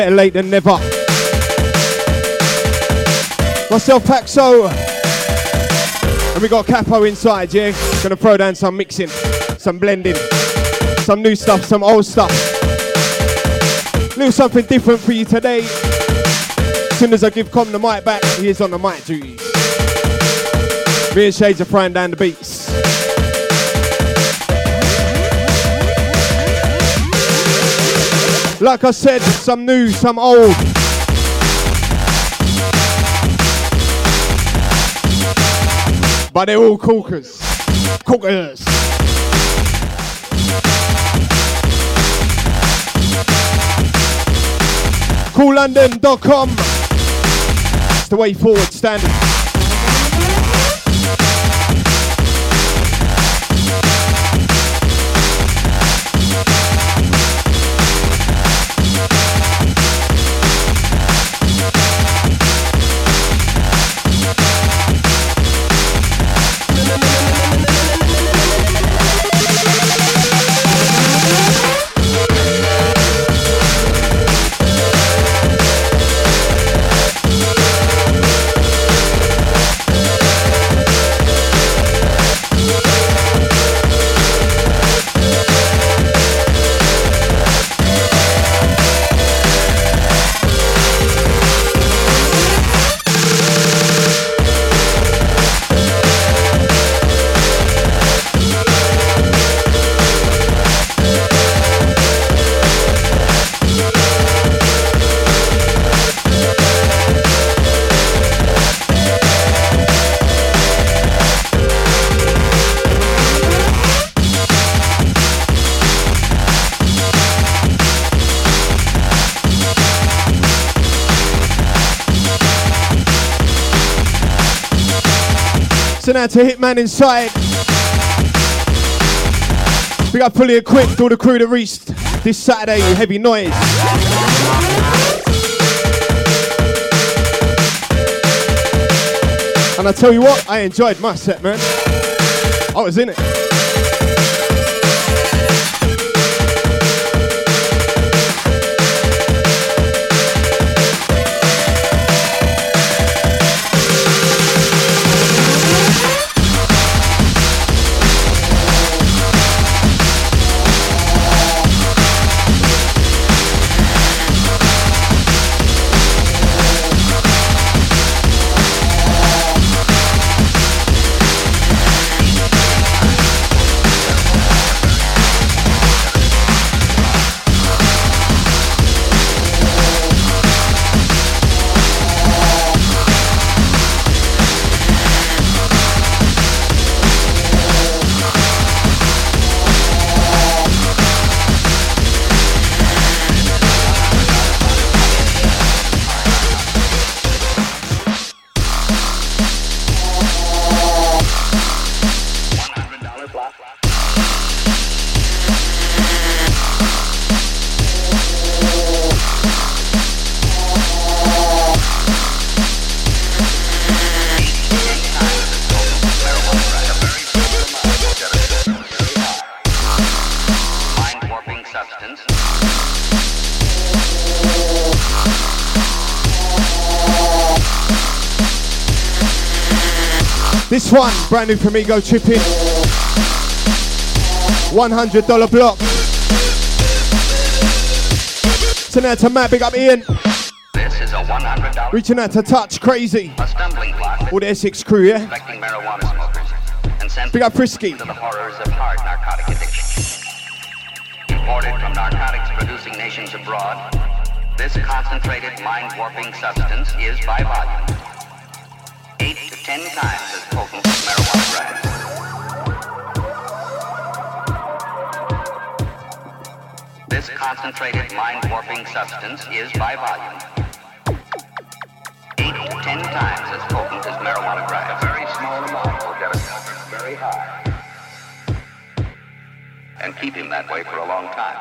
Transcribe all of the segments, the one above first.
Better late than never. Myself, Paxo. And we got Capo inside, yeah? Gonna throw down some mixing, some blending, some new stuff, some old stuff. Little something different for you today. As soon as I give Com the mic back, he is on the mic duties. Me and Shades are throwing down the beats. Like I said, some new, some old. But they're all cookers. Cookers. CoolLondon.com. It's the way forward, standard. So now to Hitman inside. We got fully equipped, all the crew that reached this Saturday, Heavy Noise. And I tell you what, I enjoyed my set, man. I was in it. This one, brand new from Ego Tripping. $100 block. So now to Matt, big up Ian. This is a $100. Reaching out to Touch, Crazy. A stumbling block. All the Essex crew, yeah? Affecting marijuana smokers. And sent Big up Frisky. to the horrors of hard narcotic addiction. Imported from narcotics producing nations abroad, this concentrated mind-warping substance is by volume 8 to 10 times as potent as marijuana grass. This concentrated mind-warping substance is by volume 8 to 10 times as potent as marijuana grass. A very small amount will get us very high and keep him that way for a long time.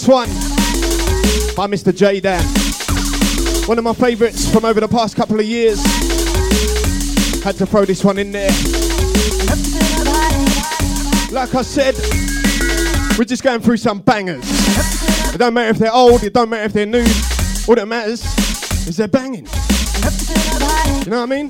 this one by Mr. J Dan. One of my favourites from over the past couple of years. Had to throw this one in there. Like I said, we're just going through some bangers. It don't matter if they're old, it don't matter if they're new. All that matters is they're banging. You know what I mean?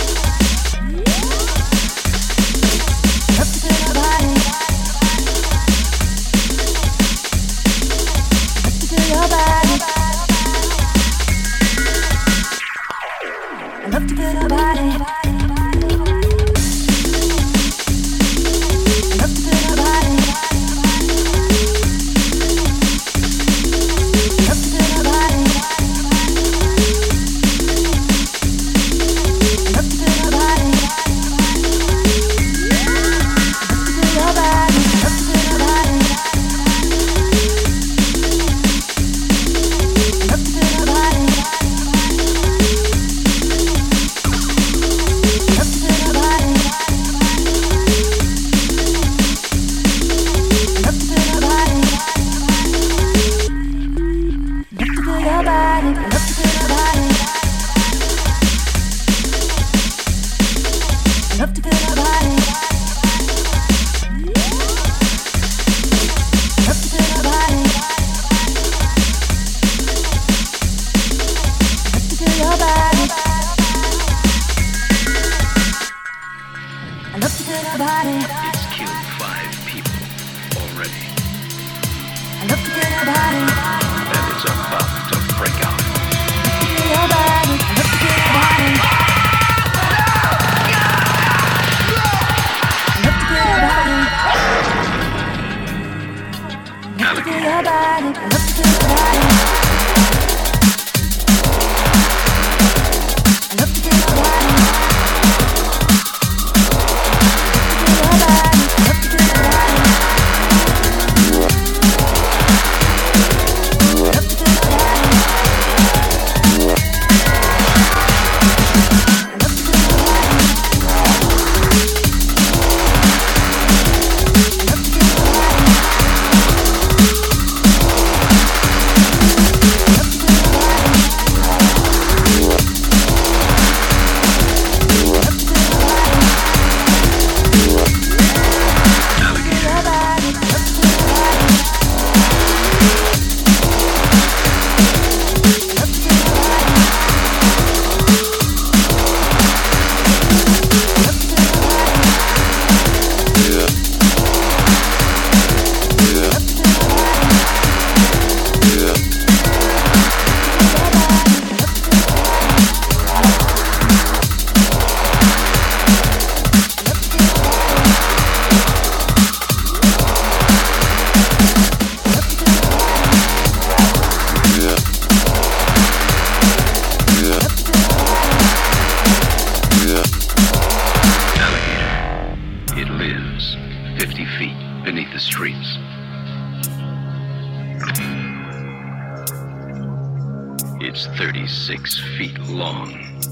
It's 36 feet long.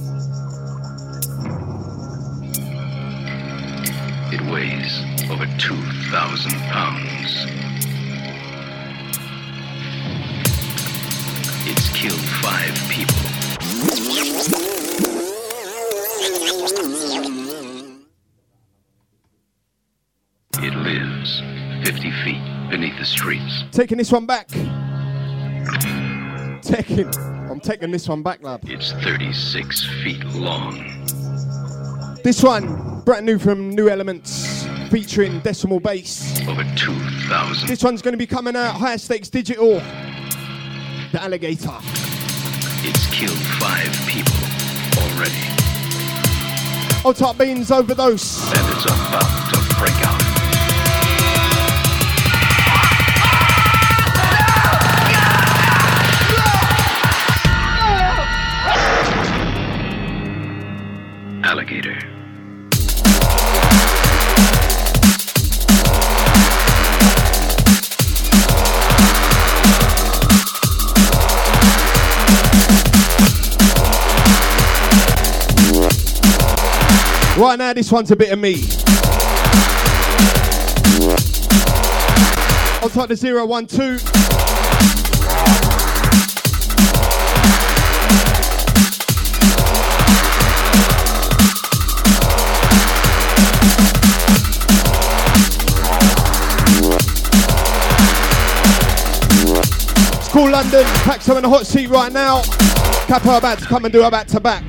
It weighs over 2,000 pounds. It's killed 5 people. It lives 50 feet beneath the streets. Taking this one back. I'm taking this one back, lad. It's 36 feet long. This one, brand new from New Elements, featuring Decimal Bass. Over 2,000. This one's going to be coming out, Higher Stakes Digital. The Alligator. It's killed 5 people already. Old Top Beans Overdose. And it's about to break out. Alligator. Right now, this one's a bit of me. I'll type the 012. London. Paxo in the hot seat right now. Capo about to come and do a back to back.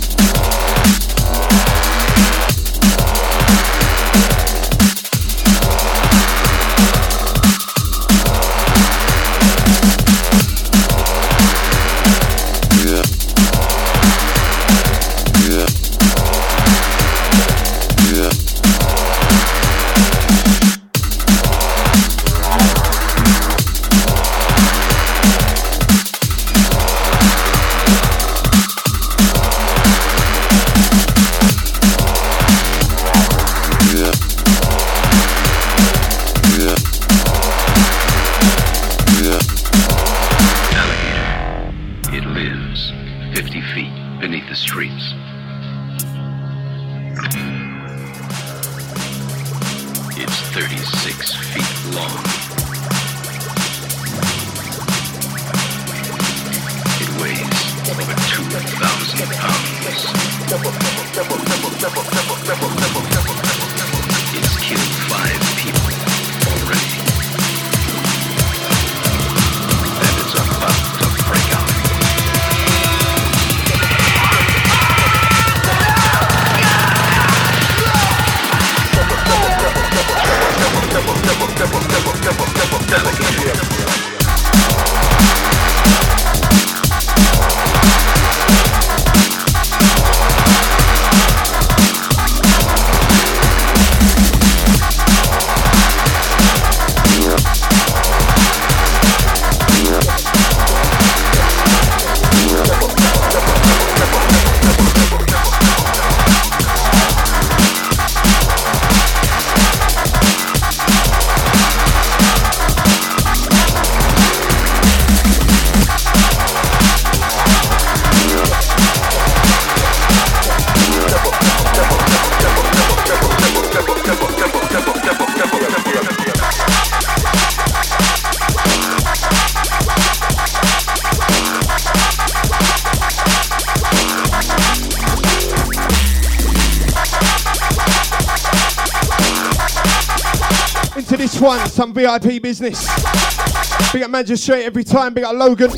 One, some VIP business. Big up Magistrate every time, big up Logan.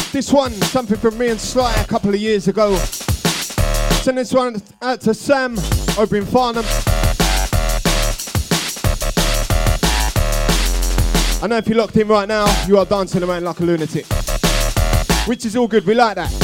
This one, something from me and Sly a couple of years ago. Send this one out to Sam over in Farnham. I know if you're locked in right now, you are dancing around like a lunatic. Which is all good, we like that.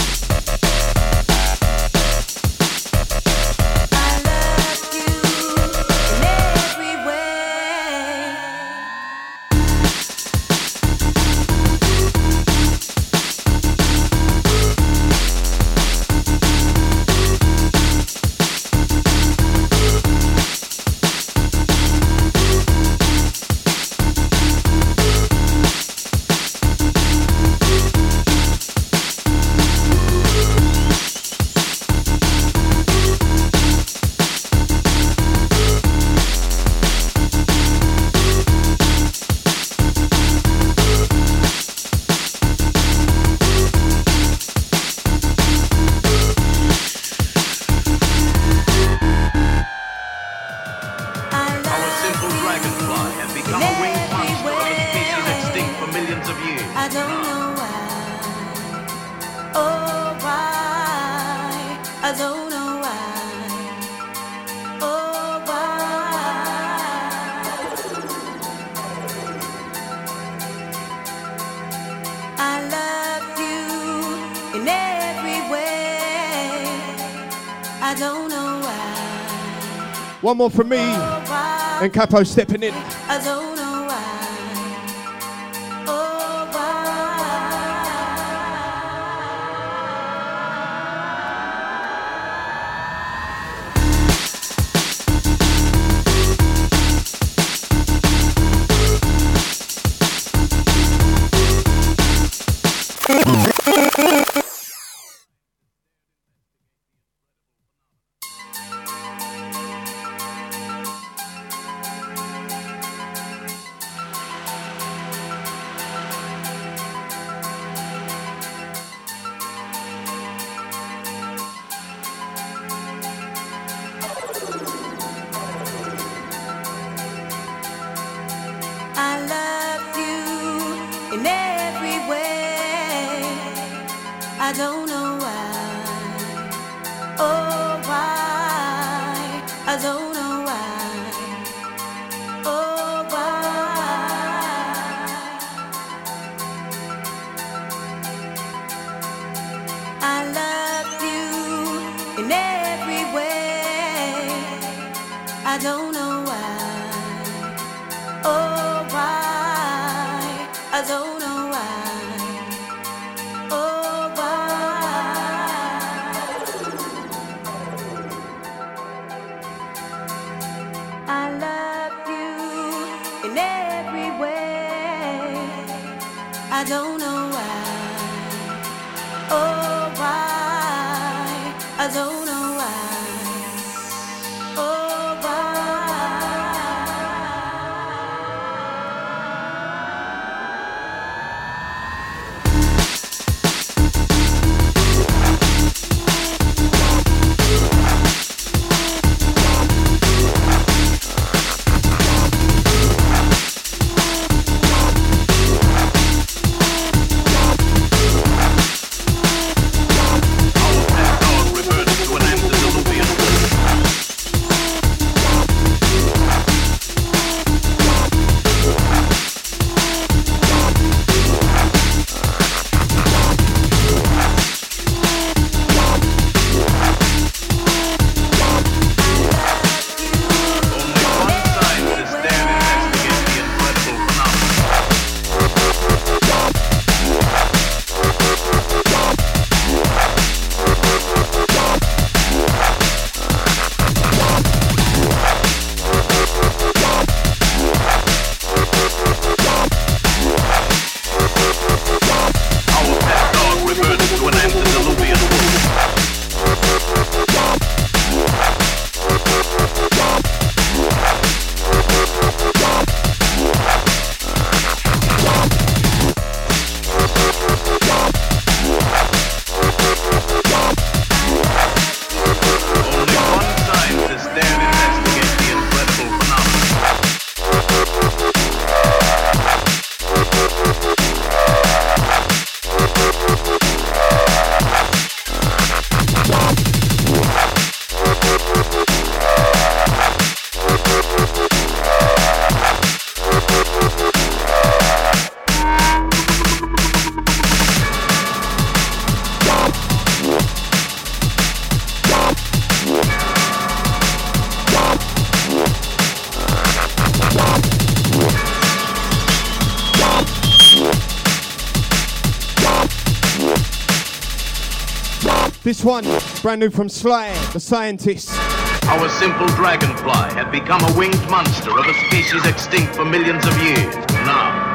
One more from me, and Capo stepping in. I don't know why. Oh, why. I don't know why. Oh, why. This one, brand new from Sly, the scientist. Our simple dragonfly had become a winged monster of a species extinct for millions of years. Now,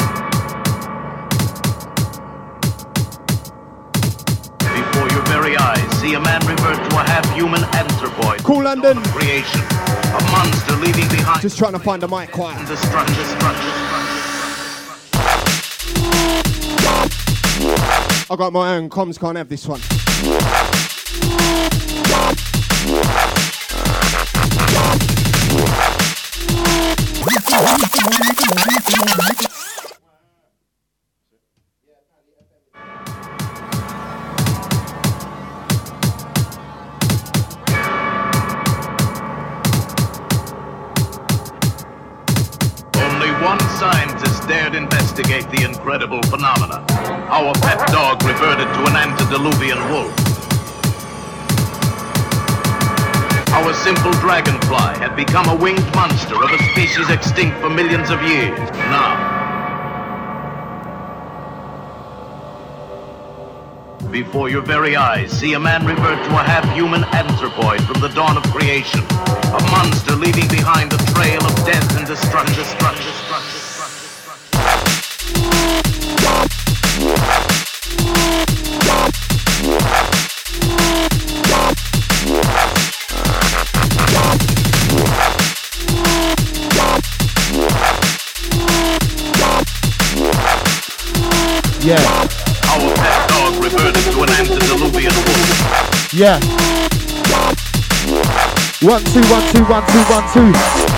before your very eyes, see a man revert to a half-human anthropoid. Cool London. Creation. A monster leaving behind. Just trying to find a mic quiet. I got my own, comms can't have this one. Only one scientist dared investigate the incredible phenomena. Our pet dog reverted to an antediluvian wolf. Our simple dragonfly had become a winged monster of a species extinct for millions of years. Now, before your very eyes, see a man revert to a half-human anthropoid from the dawn of creation. A monster leaving behind a trail of death and destruction. Yeah. Our pet dog reverted to an antediluvian wolf. Yeah. 1 2 1 2 1 2 1 2.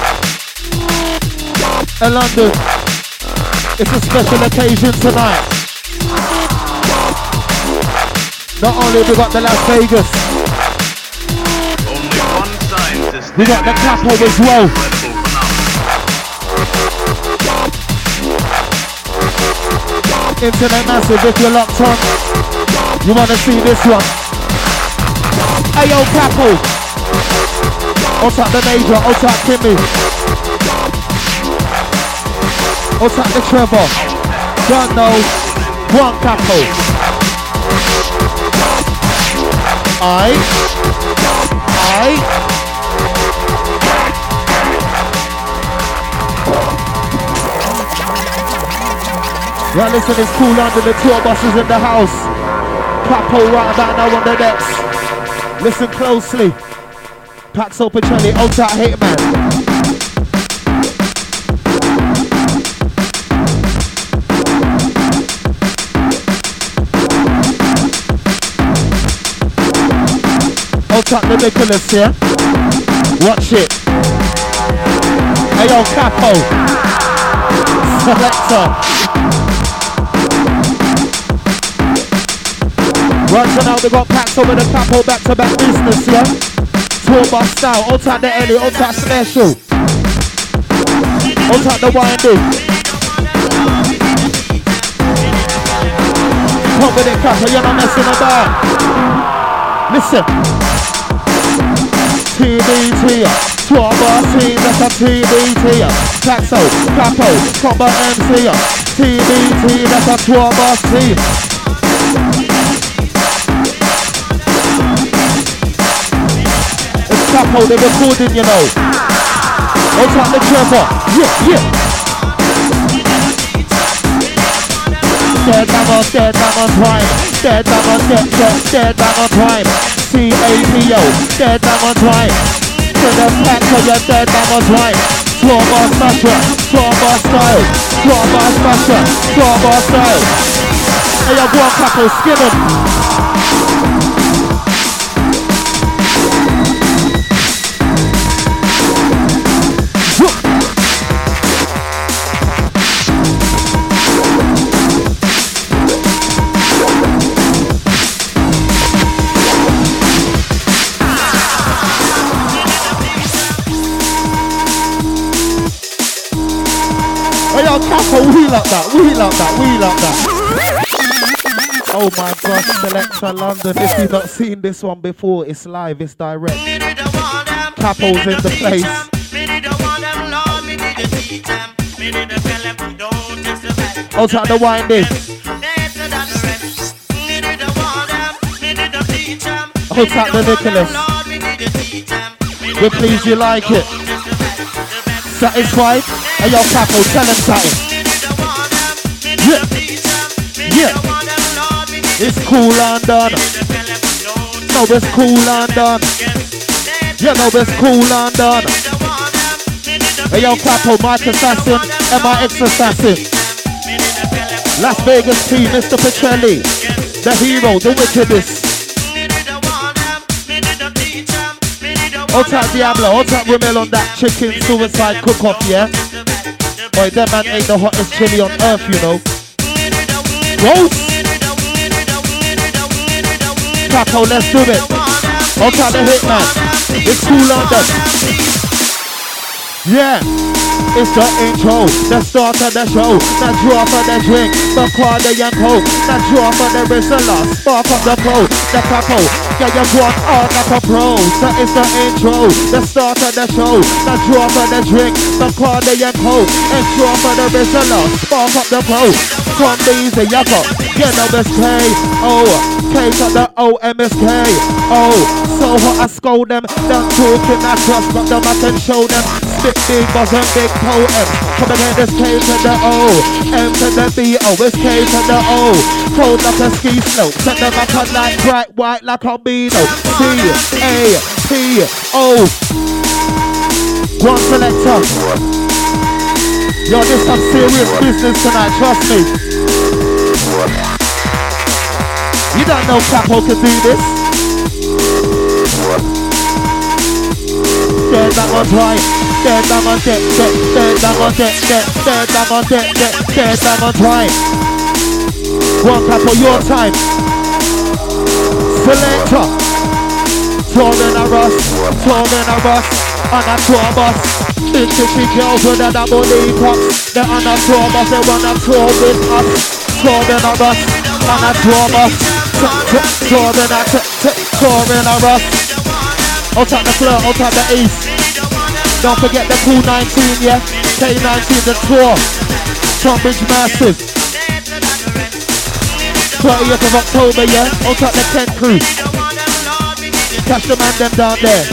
In London, it's a special occasion tonight. Not only we got the Las Vegas, only one scientist. We got the Capo as well. Internet massive, if you're locked on, you wanna see this one. Hey yo, Capo. Outside the Major, outside Kimmy. Outside the Trevor. Don't know. One Capo. I. Right, listen, it's Cool London, the tour buses in the house. Capo right about now on the decks. Listen closely. Paxo Pacelli, outside hate man. Outside the Nicholas, yeah? Watch it. Hey yo, Capo. Selector. Right so now they got packs over the Capo back-to-back business, yeah? Tour bus style, all type the Ellie, all type special. All type the winding. Come with it, Capo, you're not messing about. Listen. TBT, tour bus team, that's a TBT. Paxo, Capo, Combo MC. TBT, that's a tour bus team. Capo, they're recording, you know. What's up, the Trevor? Yeah. Dead man on time. Dead man on time. C-A-P-O, dead man on time. To the pack of your dead man on time. Tour bar smasher, tour bar style. Tour bar smasher, tour bar style. Hey, yo, go on, Capo, skin him. Capo, we like that. Oh my gosh, Selector London, if you've not seen this one before, it's live, it's direct. Capo's in the place. Outside the winding. Hold tight the Nicholas. We're pleased you like it. Satisfied? Hey yo, Capo, tell them something. Yeah. Yeah. It's cool and done. No, it's cool and done. Yeah, no, it's cool and done. Hey yo, Capo, Mike Assassin, MIX Assassin. Las Vegas team, Mr. Petrelli. The hero, the wickedest. Hold tight Diablo, hold tight Ramel on that chicken suicide cook-off, yeah? Boy, that man ain't the hottest chili on earth, you know. Gross! Capo, let's do it. Hold tight the Hitman. It's cool London. Yeah. It's the intro, the start of the show, the draw for the drink, the Cardi and Coke, the draw for the Rizzola, spark of the pro, the Capo, yeah you want all like a pro. So it's the intro, the start of the show, the draw for the drink, the Cardi and Coke, and draw for the Rizzola, spark of the pro. From easy, you got, you know it's K-O, K to the O-M-S-K, oh, so hot I scold them, don't talking I trust, but them I can show them, spit big, buzz and big poem, come again, it's K to the O, M to the B-O, it's K to the O, cold like a ski slope, set them up on like bright white like a beano, C-A-P-O, one selector, yo, this some serious business tonight, trust me. You don't know Capo can do this. Dead back on time, dead back on deck, dead back on deck, dead back on deck, dead back on time. One Capo, your time. Selector. Touring a Russ, on a tour bus. Big fishy girls with a double D cups. They're on a tour bus, they wanna tour with us. Touring a Russ, on a tour bus. Touring a Russ. Out at the floor, out at the east. Don't forget the Cool 19, yeah? K19, the tour. Tonbridge Massive. 30th of October, yeah? Out at the Kent Crew. Catch the man them down there.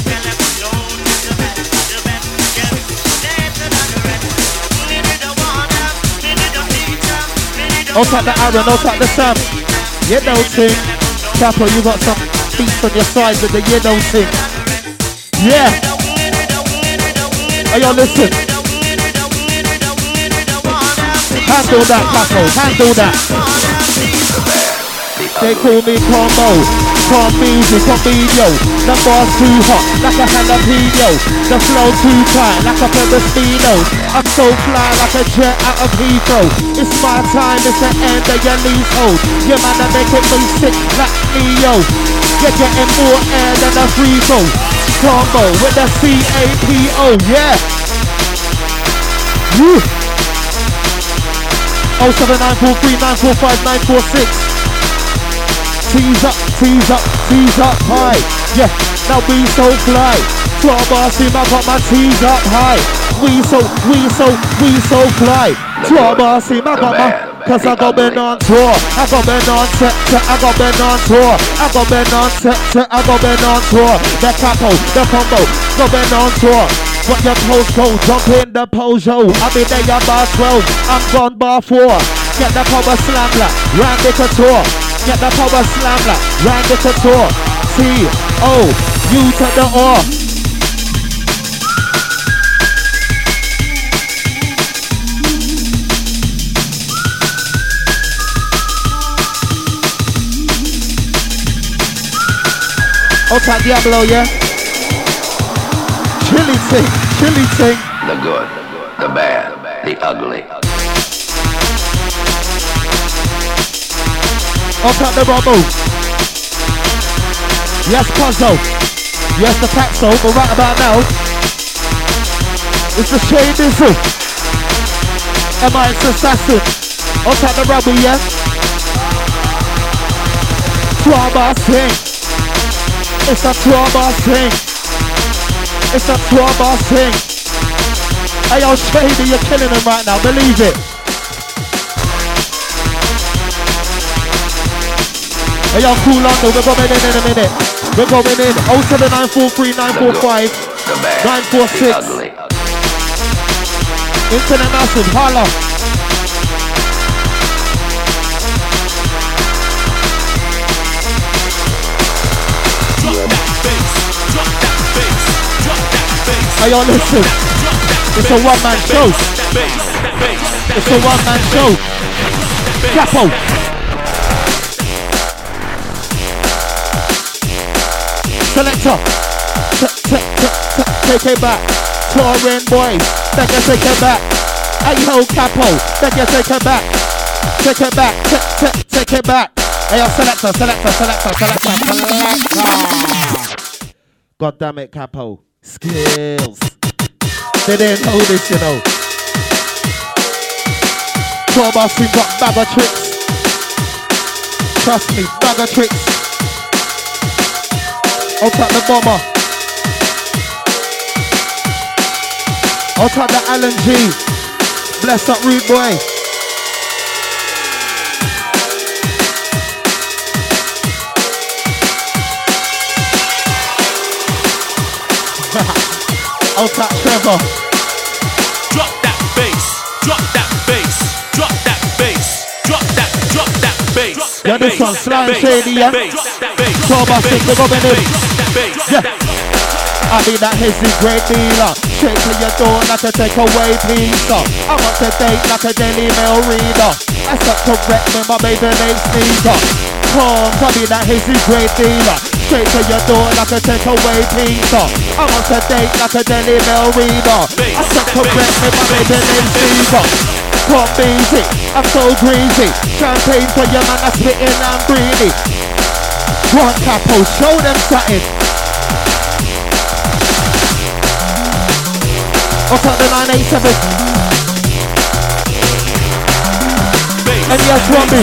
Out at the Aaron, out at the Sam. You know thing. Capo, you got some beats on your side with the you know thing. Yeah. Hey, yo, listen. Handle that, Capo. Handle that. They call me Combo. Comedy, comedy. The bar's too hot, like a jalapeno. The flow too tight, like a pair of speedos. I'm so fly, like a jet out of Heathrow. It's my time, it's the end of your leasehold. Your man are making me sick like Neo. You're getting more air than a free throw. Combo with the C-A-P-O, yeah. Woo. 07943945946. Tease up, tease up, tease up high. Yeah, now we so fly. Floor boss him, I got my tease up high. We so fly. Floor boss him, I got my, cause I got been on tour. I got been on set, I got been on tour. I got been on set, I got been on tour. The Capo, the Combo, got been on tour. What your postcode, jump in the Peugeot. I'll be there bar 12, I'm gone bar 4. Get the power slam like Randy Couture. Get the power slam like Randy Couture. C-O-U to the O. Okay, Diablo, yeah? Chilly ting. The good, the bad, the ugly. Okay, the Robo. Yes, Puzzle. Yes, the Paxo, but right about now, it's the Shane Dizzle. MIX Assassin. Okay, the Robo, yeah? Trauma thing. It's a trauma thing. It's a trauma thing. Hey, yo, Shady, you're killing him right now, believe it. Hey, y'all cool on though, we're going in a minute. We're going in 07943 945 946. Internet massive, holla. Hey, y'all listen. It's a one-man show. It's a one-man show. Capo. Selector. Take it back. Touring boys. Take it back. Hey, yo, Capo. Take it back. Take it back. Take it back. Hey, yo, selector. God damn it, Capo. Skills. They didn't know this, you know. Tour bus, we got bag of tricks. Trust me, bag of tricks. I'll take the bomber. I'll take the Alan G. Bless up, rude boy. I'll take Trevor. Drop that bass, drop that bass, drop that bass, drop that bass. Yeah, this one, Sly and Shady, yeah? Tour bus, we're going in. Yeah. I be that hissy great dealer. Straight to your door like a takeaway pizza. I'm up to date like a Daily Mail reader. That's up correct when my baby name's Sneaker. Come, I be that hissy great dealer. Straight to your door like a takeaway pizza. I'm up to date like a Daily Mail reader. That's up correct when my baby name's Sneaker. Come easy, I'm so greasy. Champagne for your man that's spitting and greedy. One Capo, show them something. What's up the 987? And yes, Robbie.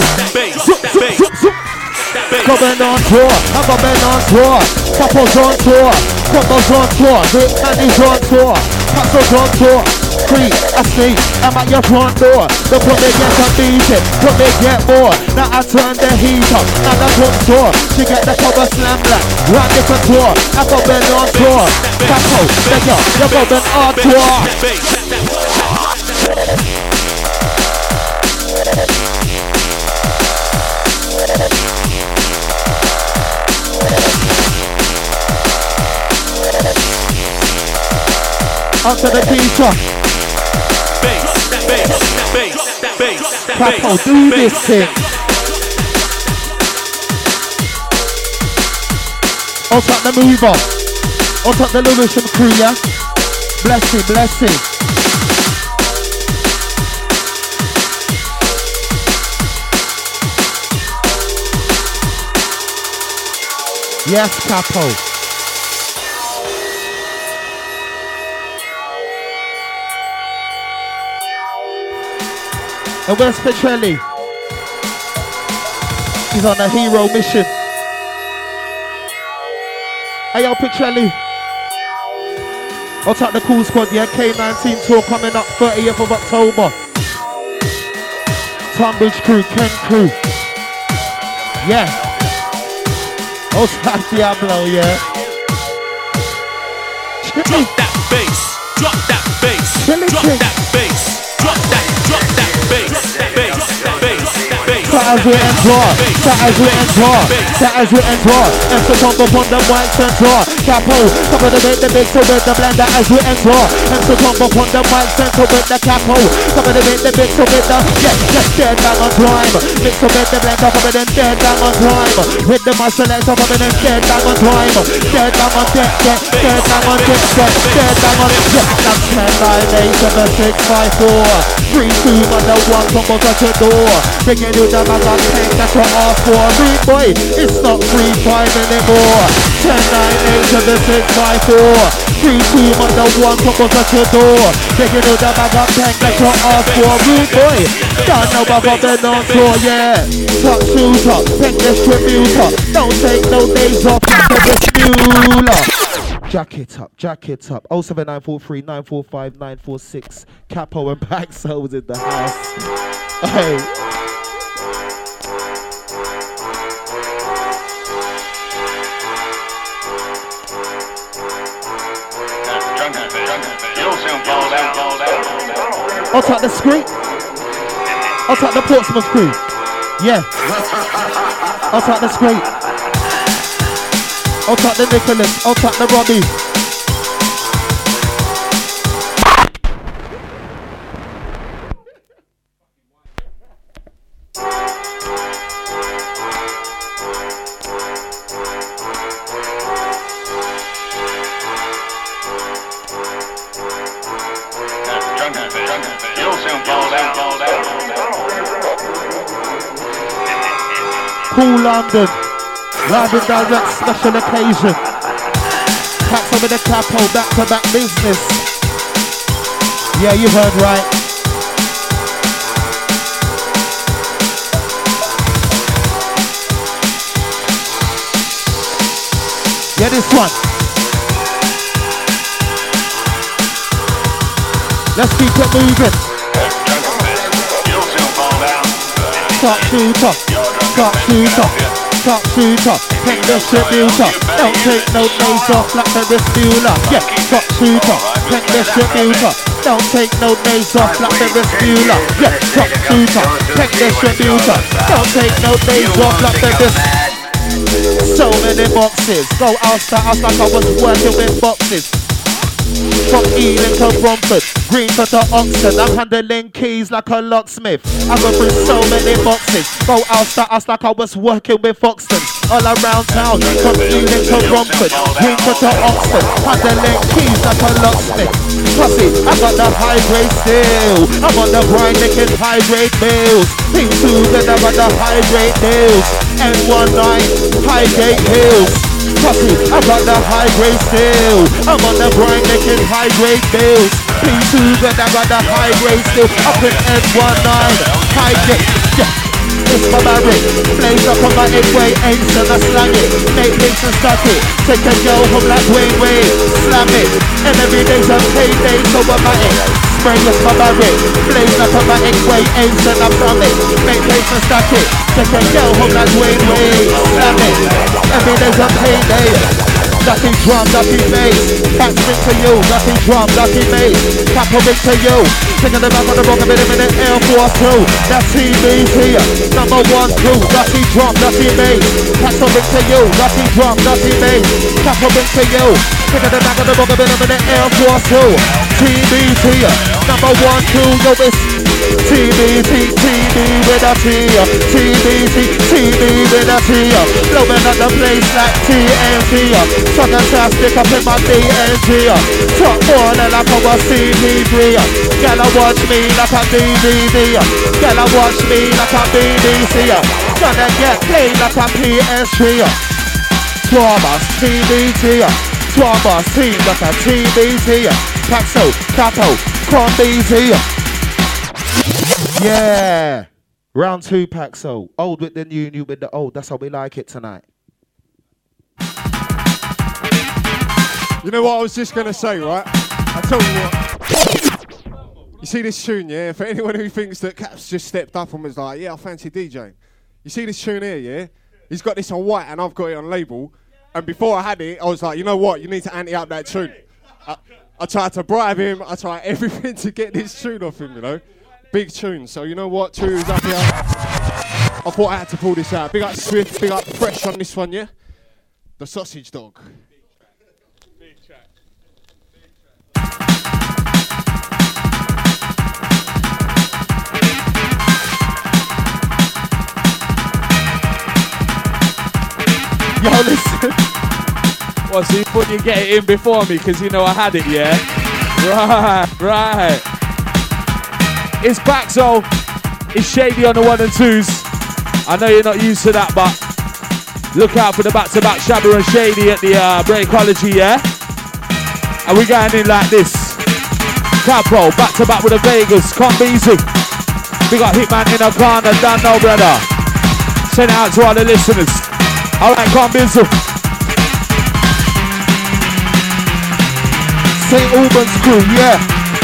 Coming on tour, I'm coming on tour. Capo's on tour, Capo's on tour. Rick and he's on tour, Capo's on tour. Free, I see, I'm at your front door. The put me get some beating, put me get more. Now I turn the heat up, and I put tour. She get the cover slam black, run different tour. I got been on tour. Capo, nigga, you're going on tour. Onto the teacher. Capo, do this thing. On top the mover. On top the Lewisham crew, yeah? Blessing, blessing. Yes, Capo. And where's Petrelli? He's on a hero mission. Hey yo, Petrelli. I'll take the Cool Squad, yeah? K19 tour coming up 30th of October. Tunbridge crew, Ken crew. Yeah. Oh, San Diablo, yeah. Drop that bass, drop that bass, drop that bass, drop that bass, as we enter, as we enter, as we enter. And so come upon the white center. Capo, cover the big so with the blender as we enter. And so come upon the white center with the capo. Cover the big so with the dead bang on time. Mix up with the blender, cover the dead bang on time. With the muscle selector, cover the dead bang on time. Dead bang on dead bang on dead bang on dead. That's 10, 9, 8, 7, 6, 5, 4, 3, 2, 1, come on, touch your door. Bringing you the man on tank, that's what I asked for. Read boy, it's not 3-5 anymore. 10, 9, 8, 7, 6, 5, 4, 3, 2, 1, come on, touch your door. Bringing you the man on tank, that's what I asked for. Read boy, don't know about been on tour, yeah. Top shooter, tank distributor. Don't take no days off after this mule. Jack it up. 07943 945 946. Capo and Paxo in the house. Hey. Outside the street. Outside the Portsmouth crew. Yeah. Outside the street. Outside the Nicholas. Outside the Robbie. Cool London, live and direct special occasion. Packs over the capo, back-to-back business. Yeah, you heard right. Yeah, this one. Let's keep it moving. Top shooter, top shooter, top shooter, take the distributor. Don't take no days off like the distributor. Yeah, top shooter, take the distributor. Don't take no days off like the distributor. Yeah, top shooter, take the distributor. Don't take no days off like the distributor. So many boxes, go outside like I was working with boxes. From Ealing to Romford, Greenford to Oxford, I'm handling keys like a locksmith. I go through so many boxes, go outside us like I was working with Foxton. All around town, from Ealing to Romford, Greenford to Oxford, handling keys like a locksmith. Pussy, I got the high grade still, I'm on the grind making high grade bills. P2 then I got the high grade deals, N19, high grade hills. Pussy, I got the high grade still, I'm on the grind making high grade bills. P2 then I got the high grade still, up in N19, high grade, yeah. It's my marriage, blaze up on my 8-way aims and I slang it. Make links and stack it, take a girl home like Wayne, slam it. And every day's a payday, so I'm at it. Spray up my marriage, blaze up on my 8-way aims and I slam it. Make links and stack it, take a girl home like Wayne, slam it. Every day's a payday. Dirty drum, dirty bass. Back swing to you, dirty drum, dirty bass. Capo ring to you. Thinking about on the rock a bit in Air Force 2. That's TBT, number 1 crew. Dirty drum, dirty bass. Capo ring to you, dirty drum, dirty bass. Capo ring to you. Thinking about on the rock a bit in Air Force 2. TBT, number 1 crew. Yo, it's TBT, TB with a T. TBT, TB with a T. Blowing up the place like TNT. Fantastic up in my DNG. Top corner like I was CP3. Gonna watch me like a DVD. Gonna watch me like a BBC. Gonna get played like a PS3. Thomas TBT. Thomas team like a TBT. Paxo, Capo, Combizi. Yeah. Round 2 Paxo. Old with the new, new with the old. That's how we like it tonight. You know what I was just going to say, right? I tell you what. You see this tune, yeah? For anyone who thinks that Cap's just stepped up and was like, yeah, I fancy DJing. You see this tune here, yeah? He's got this on white and I've got it on label. And before I had it, I was like, you know what? You need to ante up that tune. I tried to bribe him. I tried everything to get this tune off him, you know? Big tune. So you know what? Tune's up here. I thought I had to pull this out. Big up Swift, big up Fresh on this one, yeah? The Sausage Dog. Yo, listen. Well, so you thought you'd get it in before me because you know I had it, yeah? Right. It's Paxo. It's Shady on the 1 and 2s. I know you're not used to that, but look out for the back-to-back Shabba and Shady at the Breakology, yeah? And we're going in like this. Capo, back-to-back with the Vegas. Combizi. We got Hitman in a corner, done no brother. Send it out to all the listeners. Alright, Combizi. St. Albans crew, yeah.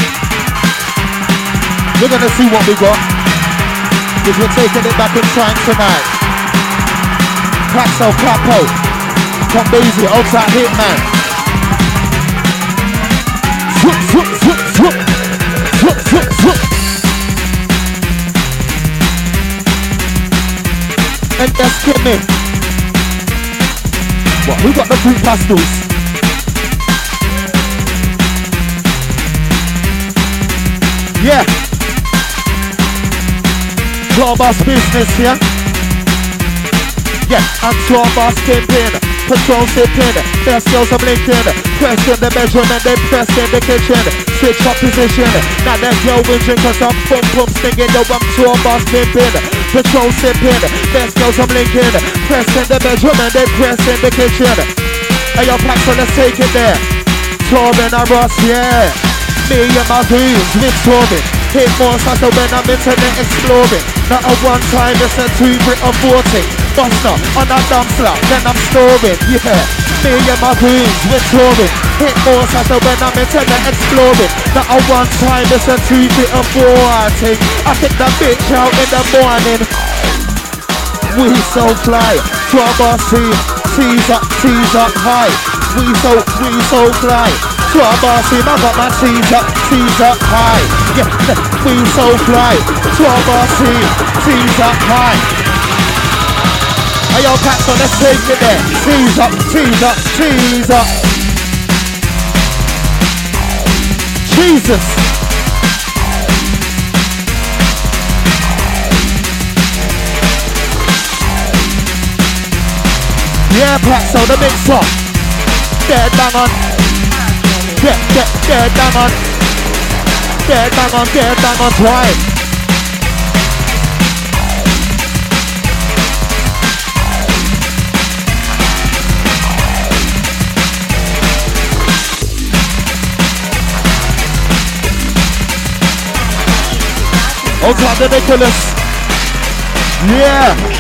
We're gonna see what we got. Because we're taking it back in time tonight. Paxo, Capo, Combizi, outside Hitman. Swoop, swoop, swoop, swoop. Swoop, swoop, swoop. and just give me. What? Who got the fruit pastels? Yeah. Tour bus business, yeah? Yeah, and tour bus pimping. Control sipping, best girls I'm LinkedIn. Press in the bedroom and then press in the kitchen. Switch up position, now they're going drink cause I'm pump stinging. Yo, I'm tour bus pimping. Control sipping, best girls I'm linking. Press in the bedroom and then press in the kitchen. Hey yo, Pax, so let's take it there. Touring a Ross, yeah. Me and my goons, we're touring. Hit more faster when I'm internet exploring. Not a one time, it's a 2 Brit of 40. Buster on a dump slap, then I'm storing, yeah. Me and my goons, we're touring. Hit more faster when I'm internet exploring. Not a one time, it's a 2 Brit of 40. I kick that bitch out in the morning. We so fly, 12 bar team, tease up high. We so fly, 12 bar team, I got my tease up high. Yeah, we so fly, 12 bar team, tease up high. Hey yo, Pax, so let's take it there. Tease up. Jesus. Yeah, Pax, so the mix up. Dead bang on. Dead bang on. Dead bang on twice. On top the Nicholas. Yeah.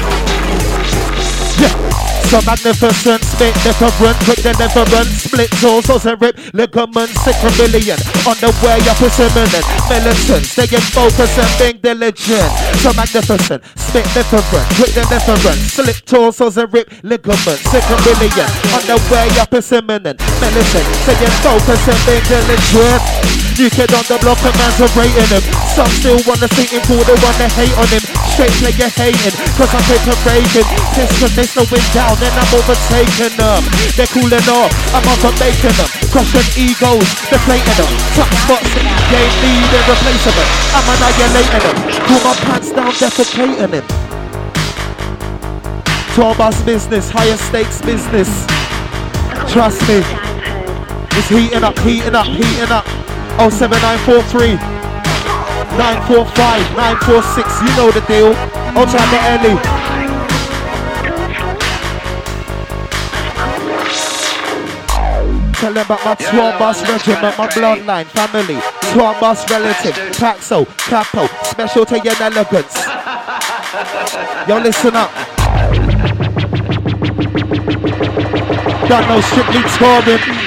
So magnificent, spit different, quick the different, split torsos and rip ligaments, 6 million. On the way up is imminent, militant, staying focused and being diligent. So magnificent, spit different, quick the different, split torsos and rip ligaments, 6 million. On the way up is imminent, militant, staying focused and being diligent. New kid on the block, a man's rating him. Some still wanna see him, for the one that hate on him. Straight player hating, cause I'm paper breaking. Piston, they slowing down, and I'm overtaking them. They're cooling off, I'm overmaking them. Crushing egos, deflating them. Top spots in the game, leading, replacing them. I'm annihilating them. Pull my pants down, defecating him. Tour bus business, higher stakes business. Trust me, it's heating up. 07943 945 946, you know the deal. I'll try the early. Tell them about my tour bus regiment, my bloodline, family, tour bus relative, Paxo, Capo, special to your elegance. Yo, listen up. Got no strictly touring.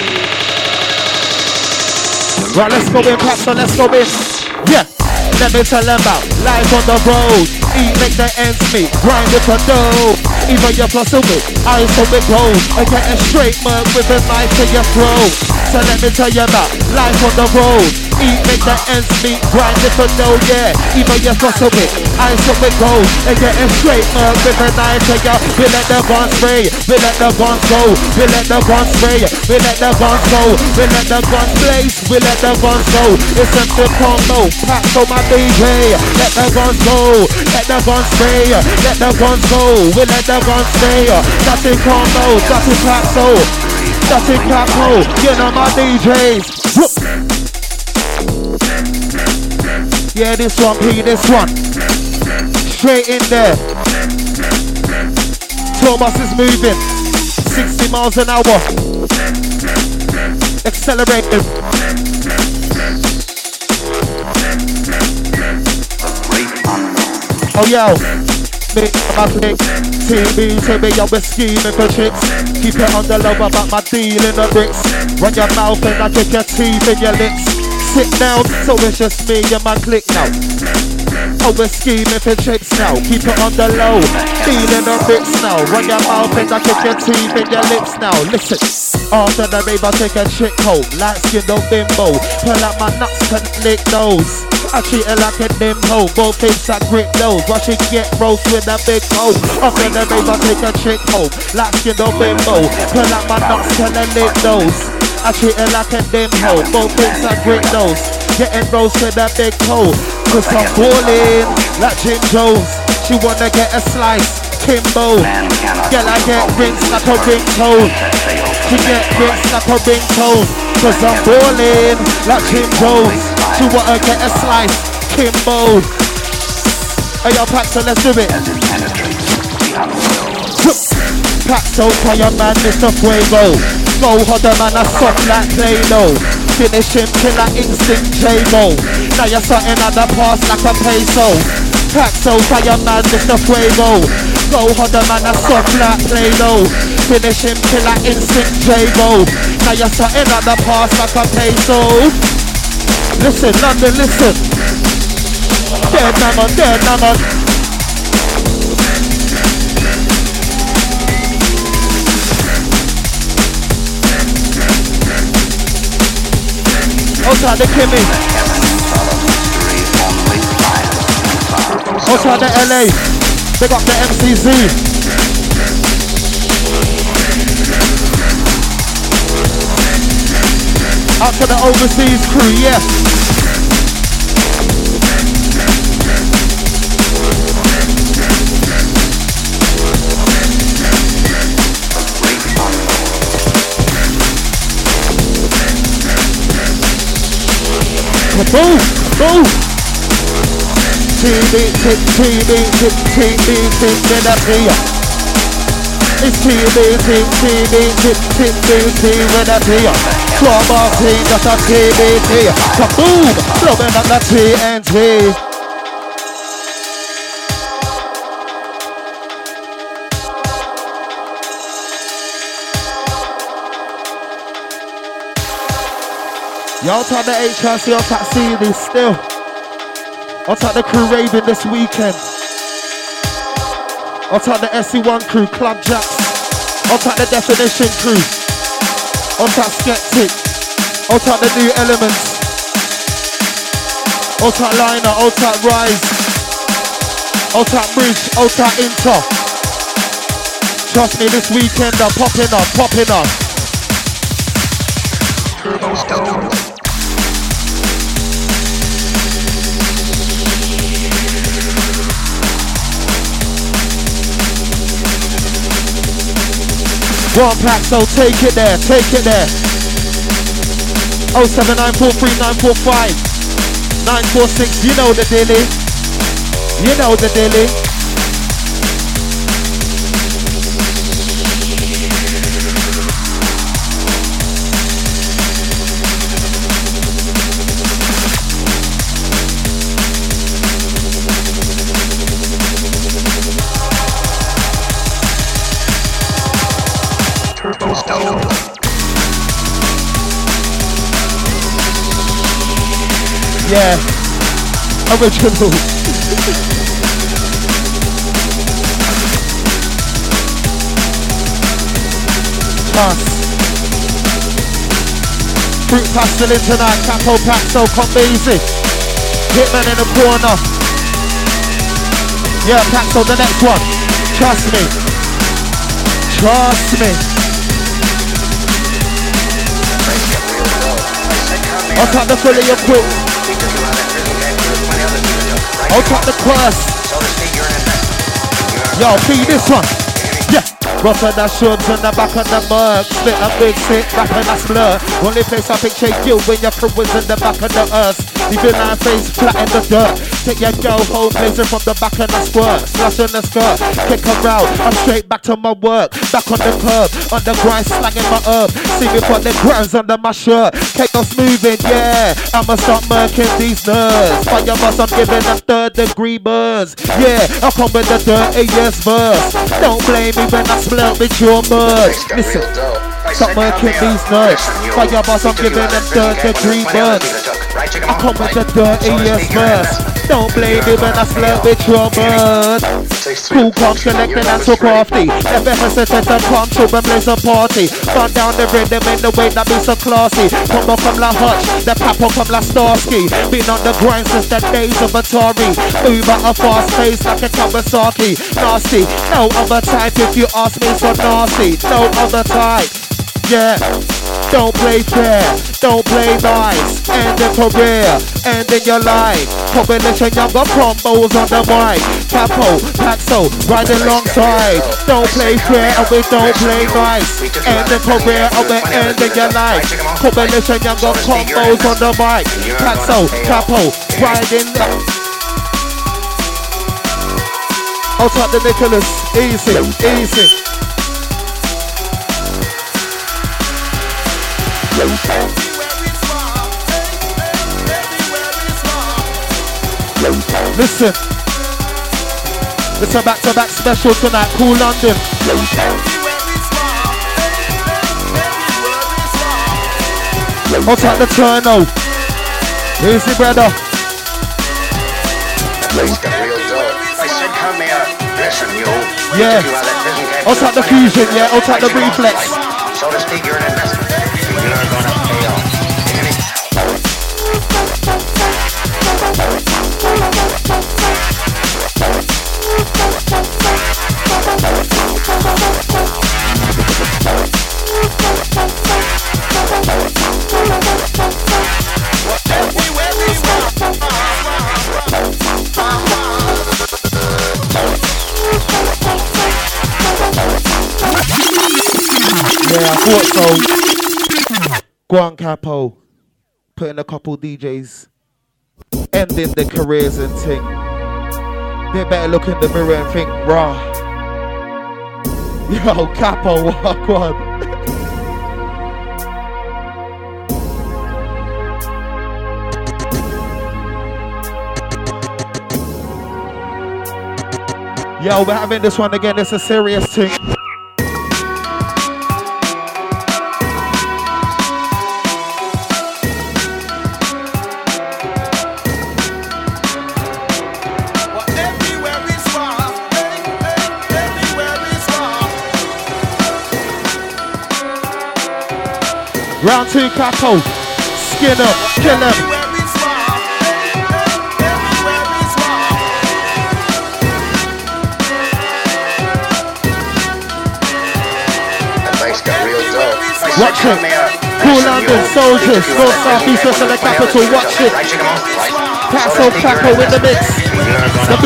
Right, let's go in, Paxo, let's go in. Yeah, let me tell them about life on the road. Eat, make the ends meet, grind it for dough. Even your plus a whip, eyes on the gold. I get a straight mug with a knife to your throat. So let me tell you about life on the road. Eat, make the ends meet, grind it for dough, yeah. Even your plus a whip, eyes on the gold. I get a straight mug with a knife to your. We let the guns spray, we let the guns go. We let the guns spray, we let the guns go. We let the guns blaze, we let the guns go. It's a simple combo, Pax on my DJ. Let the guns go, let the guns spray, let the guns go. We let the guns stay. That's it combo, that's it Paxo, that's it Capo. You know my DJs. Yeah, this one, P, this one. Straight in there. Tour bus is moving. 60 miles an hour. Accelerating. Oh yo, me, my click, TV, me, yo, we're scheming for chicks. Keep it on the low about my deal in the bricks. Run your mouth and I kick your teeth in your lips. Sit down, so it's just me and my click now. Oh, we're scheming for chicks now. Keep it on the low, deal in the bricks now. Run your mouth and I kick your teeth in your lips now. Listen. After the rave, I take a chick home. Light skin, no bimbo. Pull out my nuts, can lick those. I treat her like a dim hoe. Both hips I grip those. Watch it get roast with a big hoe. After the rave, I take a chick home. Light skin, no bimbo. Pull out my nuts, can lick those. I treat her like a dim hoe. Both hips I grip those. Getting roast with a big hoe. Cause I'm balling like Jim Jones. She wanna get a slice. Kimbo, girl, I get rinsed like a ringtone. She get rinsed like a ringtone. Cause I'm balling like Jim Jones. She wanna get a slice. Kimbo. Hey yo, Paxo, let's do it. Paxo, fire man, Mr. Fuego. Go harder man, I soft like Play-Doh. Finish him, killer instinct, J-Mo. Now you're something at the pass like a peso. Paxo, fire man, Mr. Fuego. Go harder man, I soft like Play-Doh. Finish him, killer instinct, J-Mo. Now you're something at the pass like a peso. Listen, London, listen. Dead man, dead man. Outside the Kimmy. Outside the LA. Big up the MCZ. Out to the overseas crew, yeah. Boom, boom. TV, tip, TV, tip, TV, tip, with a P. It's TV, tip, TV, tip, TV, with a P. Trauma team, that's a TBT. Kaboom, blowing up the TNT. Y'all talk the HRC, y'all talk CD still. I'll talk the crew raving this weekend. I'll talk the SC1 crew, Club Jacks. I'll talk the Definition crew. I'll talk Skeptic. I'll talk the New Elements. I'll talk Liner, I'll talk Rise. I'll talk Bridge, I'll talk Inter. Trust me, this weekend I'm popping up, popping up. One pack, so take it there, take it there. 07943945946, you know the dilly. You know the dilly. Yeah, original. Pass. Fruit pastel in tonight, Capo Paxo, come easy. Hitman in the corner. Yeah, Paxo, the next one. Trust me. Trust me. I'll cut the fully equipped. I'll cut the curse. Yo, feed this one. Yeah. Rougher than shrubs in the back of the mug. Spit a big sit, rapping a slur. Only place I picture you when your crew is in the back of the earth. Leaving our face flat in the dirt. Take your girl home, blazing from the back of the squirt. Slash in the skirt, kick her out. I'm straight back to my work. Back on the curb, on the grind, slanging my herb. See me put the grinds under my shirt. Chaos moving, yeah. I'ma start murking these nerves. Fire bus, I'm giving a 3rd-degree burns. Yeah, I come with the dirtiest verse. Don't blame me when I split with your merge. Listen, stop murking these nerves. Fire bus, I'm giving them 3rd-degree burns. I come with the dirtiest verse. Don't blame me when I flirt with your bird. Cool, calm, collected and so crafty. Never hesitate to come to and blaze a party. Burn down the rhythm in the way that be so classy. Come up from La Hutch, the papo from La Starsky. Been on the grind since the days of Atari. Move at a fast pace like a Kawasaki. Nasty, no other type if you ask me, so nasty. No other type, yeah. Don't play fair, don't play nice. End the career, end in your life. Combination younger combos on the mic. Capo, Paxo, right alongside. Don't play fair and we don't play nice. End the career and we end in your life. Combination younger combos on the mic. Paxo, Capo, riding the... I'll top the Nicholas, easy, easy. Listen, it's a back-to-back special tonight, Cool London. I'll take the turno. Easy, brother. Yeah, I'll take the fusion, yeah, I'll take the reflex. So to speak, you're an investment. You're going to pay off. Yeah, I thought so. Go on, Capo. Putting a couple DJs, ending their careers and ting. They better look in the mirror and think, rah. Yo, Capo, walk on. Yo, we're having this one again. It's a serious thing. Round two, Capo. Skin up, kill him. Watch it. Cool London soldiers. Go south, east, west of the capital. Watch it. Paxo, Capo in the mix. The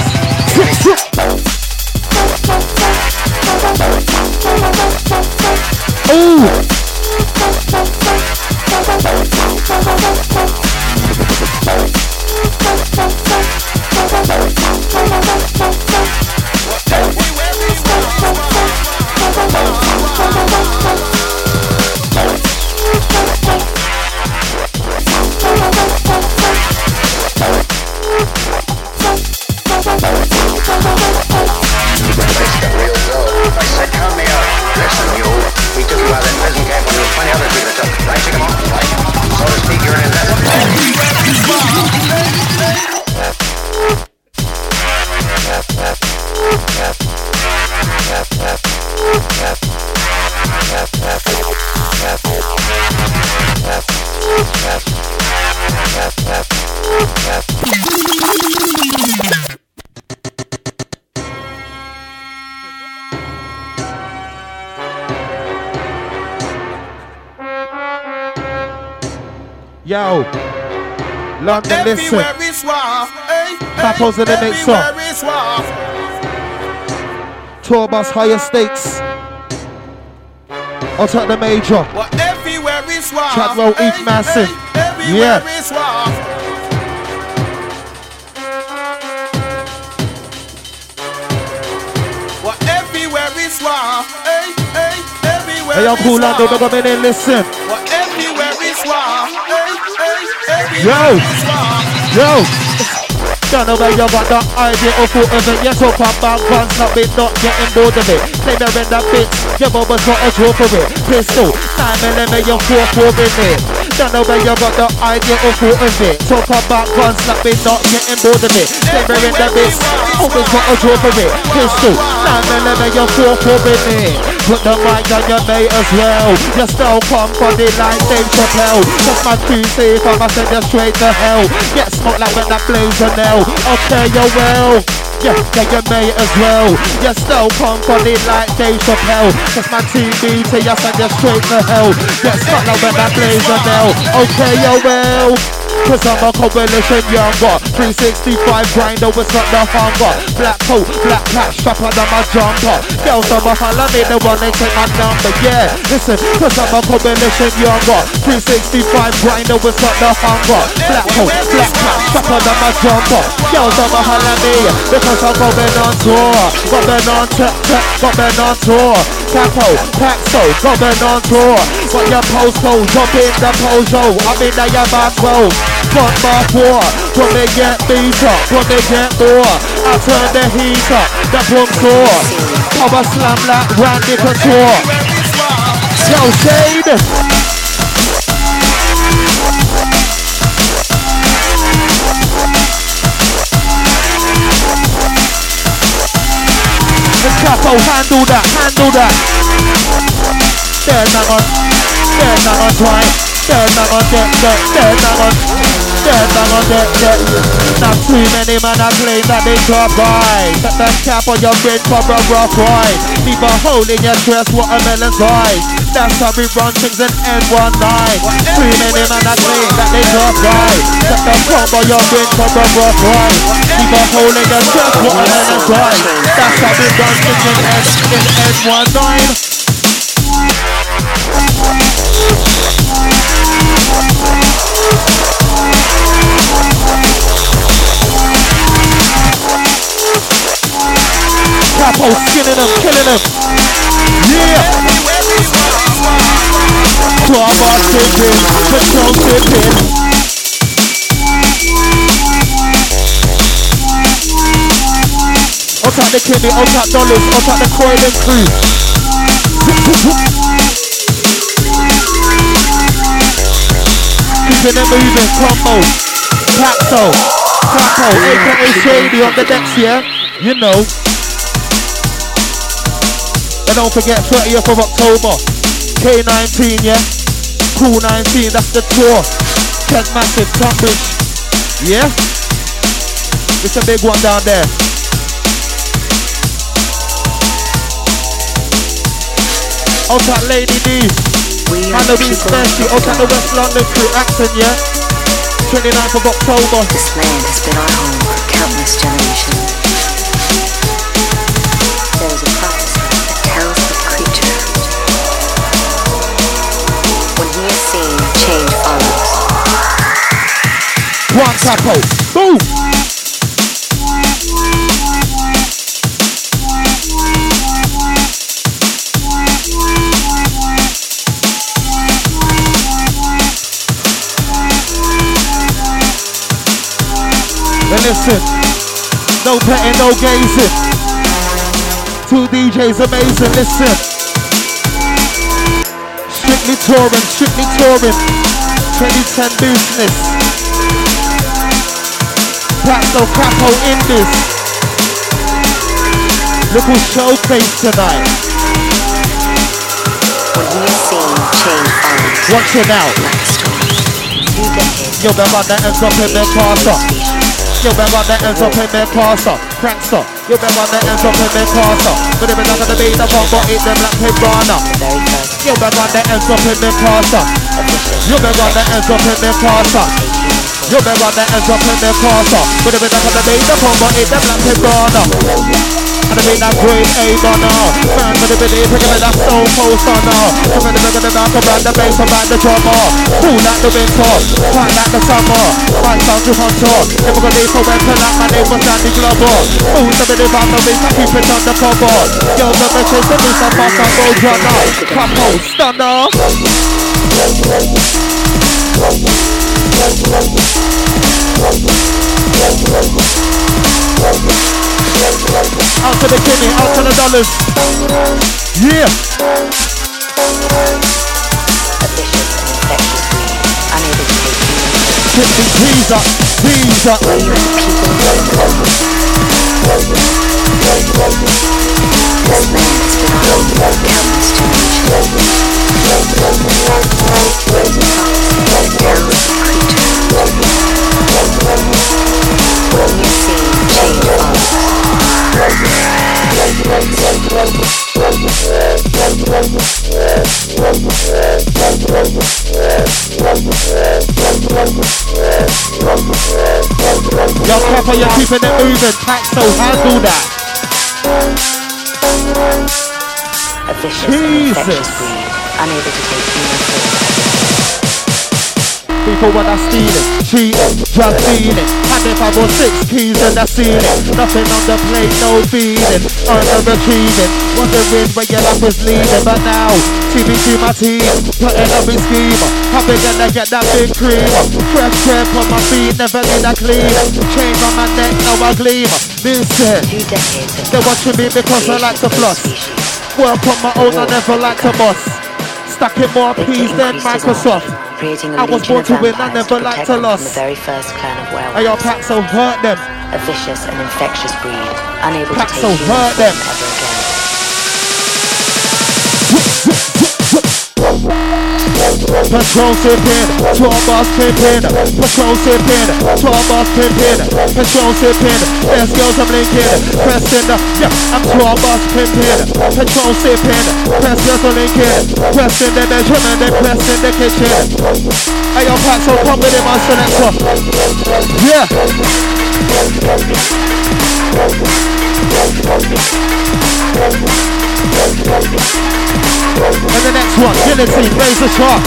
business. Ooh. Yo, London, listen. Capo's in the mix up. Tour bus, higher stakes. I'll take the major. Chadwell, East Massive. Yeah. Hey, yo, Cool London, we're going in, listen. Yo, don't know where you got the idea of whoever. Yes, up and back, guns not be not getting bored of it. Play the render bits, your bubbles got a draw for it. Pistol, 9mm, you're 4-4 in it. Don't know where you got the idea or thought of it. Talk about guns, like me not getting bored of it. Never in the mix, always got a draw for it. Pistol, 9mm, you're 4 in it. Put the mic on your mate as well. You still come for the like Dave Chappelle. Just my 2 safe, I'ma send you straight to hell. Get smoked like when that blaze a nail. Okay, you will. Yeah, your mate as well. You still come for the like Dave Chappelle. Just my TV to you send you straight to hell. Get smoked like when that blaze a nail. Okay, you will. Cause I'm a coalition younger. 365 grinder with the hunger. Black coat, black hat, strap under my jumper. Girls on my holla, me the one they take my number. Yeah, listen, cause I'm a coalition younger. 365 grinder with the hunger. Black coat, black hat, strap under my jumper. Girls on my holla, me because I'm going on tour. Going on going on tour. Capo, Paxo, going on tour. Got your postcode, jump in the pojo. I'm in the Yaman 12. Front bar 4, when they get beat up, when they get more, I turn the heat up, that boom sore. Power slam like Randy Couture. Yo, Shade. The Capo, handle that. There's no one trying. There's no one Not too many man are claim that they drop by. Set that cap on your brain for a rough ride. Leave a hole in your dress, watermelon's eyes. That's how we run things in N19. Too many man are claim that they drop by. Set that cap on your brain for a rough ride. Leave a hole in your dress, watermelon's eyes. That's how we run things in N19. Capo skinning them, killing them. Yeah. 12 bar tipping, control tipping. Out the kidney, out dollars, out the coiling crew. Keeping it moving, combo. Paxo, Capo, aka Shady on the decks, yeah? You know. And don't forget 30th of October, K19, yeah? Cool 19, that's the tour. Ted Massive, Tunbridge, yeah? It's a big one down there. Out at Lady D, Halloween special, out at the West London crew, Acton, yeah? 29th of October. This land has been our home for countless generations. There is a prophecy that tells of a creature. When he is seen, change follows. One Capo, boom! And listen, no betting, no gazing. 2 DJs amazing, listen. Strictly touring. 2010 business. Paxo Capo in this. Little showcase tonight. When he is seen, change follows. Watch it out. Yo, remember that ends up in the passer. Yo, remember that ends up in the passer. Prankster. Yo, remember that ends up in the passer. But if it's not gonna be the one, but eat them like piranha. Yo, remember that ends up in the passer. Yo, remember that ends up in the passer. Yo, remember that ends up in the passer. But if it's not gonna be the one, but eat them like piranha. And I mean that great A-gunner. Man for the video, pick up that stone post on her. Come in the middle of the mouth, around the bass, around the drummer. Cool like the winter, hot like the summer. My sound to hunter. Never gonna leave for winter like my name was Danny Glover. Who's the middle of the week, I keep it on the cover. Yo, never chase the beast, I'm fast, I'm road runner. Capo, stunner. Out to the kidney, out to the dollars. Yeah. A vicious and infectious weed. simply tease up, tease up. Where you the people this land has been our home for countless generations. Rose of prophecy, tales of creatures. When you see change Yo, Pepper, you're keeping it moving. Paxo, handle that. a vicious and infectious breed, unable to take human form. People when I steal it, cheating, drug dealing. And if I was 6 keys in the ceiling, nothing on the plate, no feeding, under retrieving. Wondering where your life was leading, but now TBT my team, putting up his scheme. How big gonna get that big cream? Fresh chair on my feet, never need a clean. Chain on my neck, now I gleam. Listen, 2 decades of they're watching me because I like to floss. Work on my own, I never like to boss. Stacking more P's than Microsoft. I was born to win, I never like to lose. The very first clan of werewolves. Ayo, Paxo, hurt them. A vicious and infectious breed, unable to Paxo, take human hurt form them. ever again. Patrol sipping, tour bus pimping. Patrol sipping, tour bus pimping. Patrol sipping, best girls I'm linking. Pressing the, yeah, I'm tour bus pimping. Patrol sipping, best girls I'm linking. Pressing the measurement, they pressing the kitchen. Ayo, Paxo, come with him, my selector. Yeah. And the next one, guillotine, razor sharp.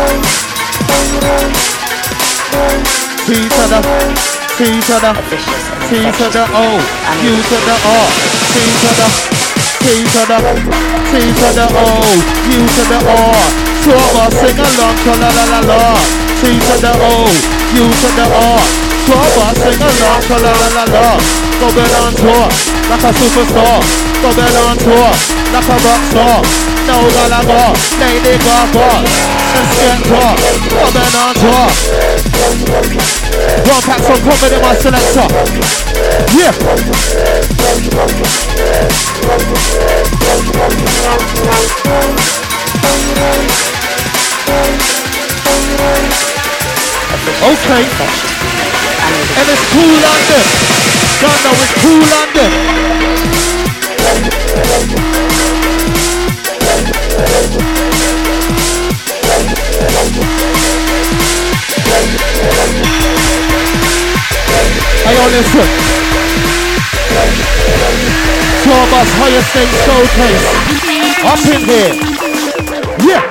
T to the, T to the, T to the O, U to the R, T to the, T to the, T to the O, U to the R. Tour sing along, la la la la. T to the O, U to the R. Tour sing along, la la la la. Going on tour, like a superstar. Going on tour, like a rock star. No galaga, Lady Gaga, and Skepta, coming on tour. One pack from comedy, my selector. Yeah. Okay. And it's cool London. Don't know it's cool London. Hey, yo, listen. Tour bus higher stakes showcase. Up in here. Yeah.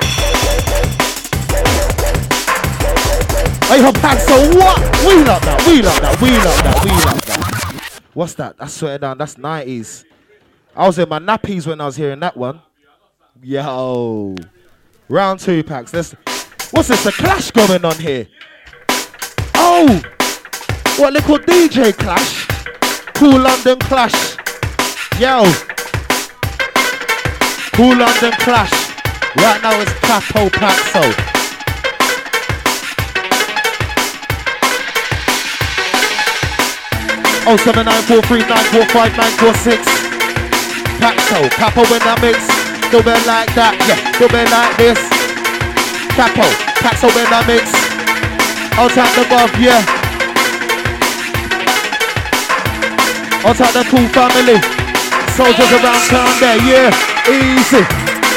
Hey, yo, Paxo, what? We love that, we love that, we love that, we love that. What's that? I swear down, that's 90s. I was in my nappies when I was hearing that one. Yo. Round 2, Pax. What's this, a clash going on here? Oh! What, little DJ clash? Cool London clash. Yo. Cool London clash. Right now it's Capo Paxo. 07943945946. Paxo, Capo in that mix. Do it like that, yeah, do it like this. Capo, Paxo in that mix. Outside the above, yeah. Outside the cool family. Soldiers around town there, yeah. Easy.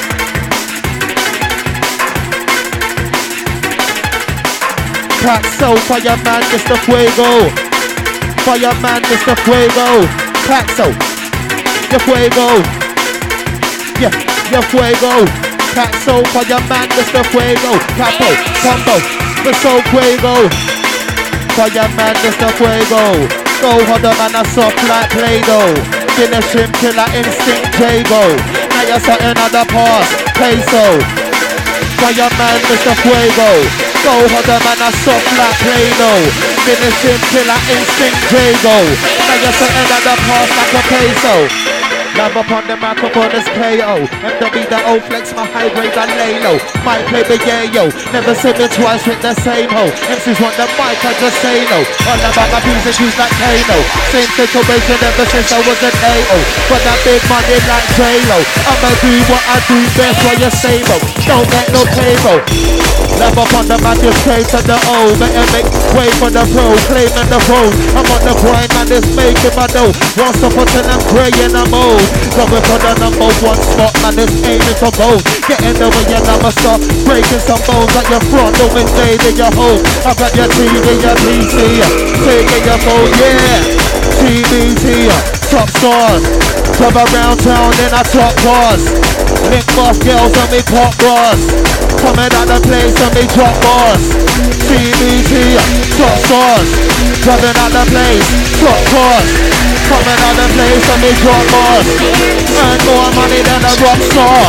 Paxo, fireman, Mr. Fuego. Fireman, Mr. Fuego. Paxo, your Fuego. Yeah, your Fuego. Paxo, fireman, Mr. Fuego. Capo, combo, Mr. Fuego. Fireman, Mr. Fuego. Go harder man, a soft like Play-Doh. Finish him, killer instinct, Jago. Now you're setting on the pass, peso. Fireman, Mr. Fuego. Go harder man, a soft like Play-Doh. Finish him, killer instinct, Jago. Now you're setting on the pass like a peso. Love upon the microphone is KO. MW the old flex, my high grade and lay low. Might play the yayo, never see me twice with the same hoe. MCs want the mic, I just say no. On the back of music, who's like Kano. Same situation ever since I was an AO. But that big money like J-Lo. I'ma do what I do best while you're stable. Don't get no cable. Love upon the magistrate to the O. Better make way for the pro, claiming the road. I'm on the grind and it's making my dough. Won't stop until I'm grey in the mode. Going for the number one spot, man, it's aiming for gold. Getting the way your number start breaking some bones at your front, no invading your home. I got your TV, your PC, taking your phone, yeah. TBT, top stars. Club around town in a top bars. Link boss girls and me pop bars. Coming out the place and me drop bars. TBT, top stars. Driving out the place, top bars. Coming out the place and me drop bars. Earn more money than a rock star.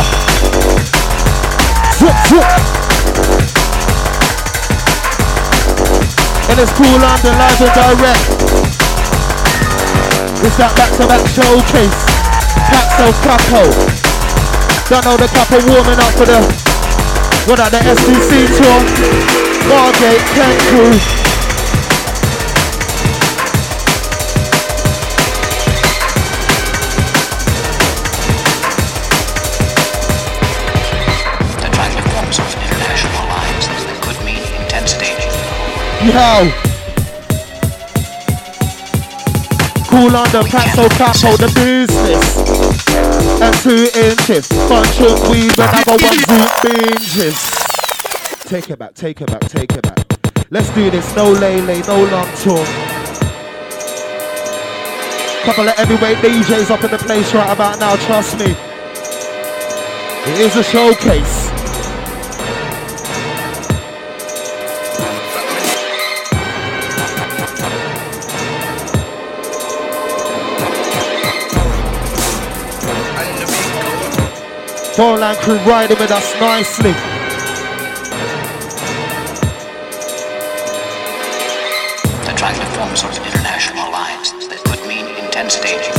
And it's cool on the live and direct. It's that back-to-back showcase. Paxo Capo. Don't know the couple warming up for the what at the SDC tour. Margate, Kent Crew. Attractive forms of international alliance that could mean intense danger. Yo. Cool on the Paxo Capo, the business. And 2 inches, bunch of weed, another one zoot binges. Take it back, take it back, take it back. Let's do this, no lay, no long talk. Couple of heavyweight DJs up in the place right about now, trust me. It is a showcase. Four-line crew riding with us nicely. Attractive forms of international alliance that could mean intense danger.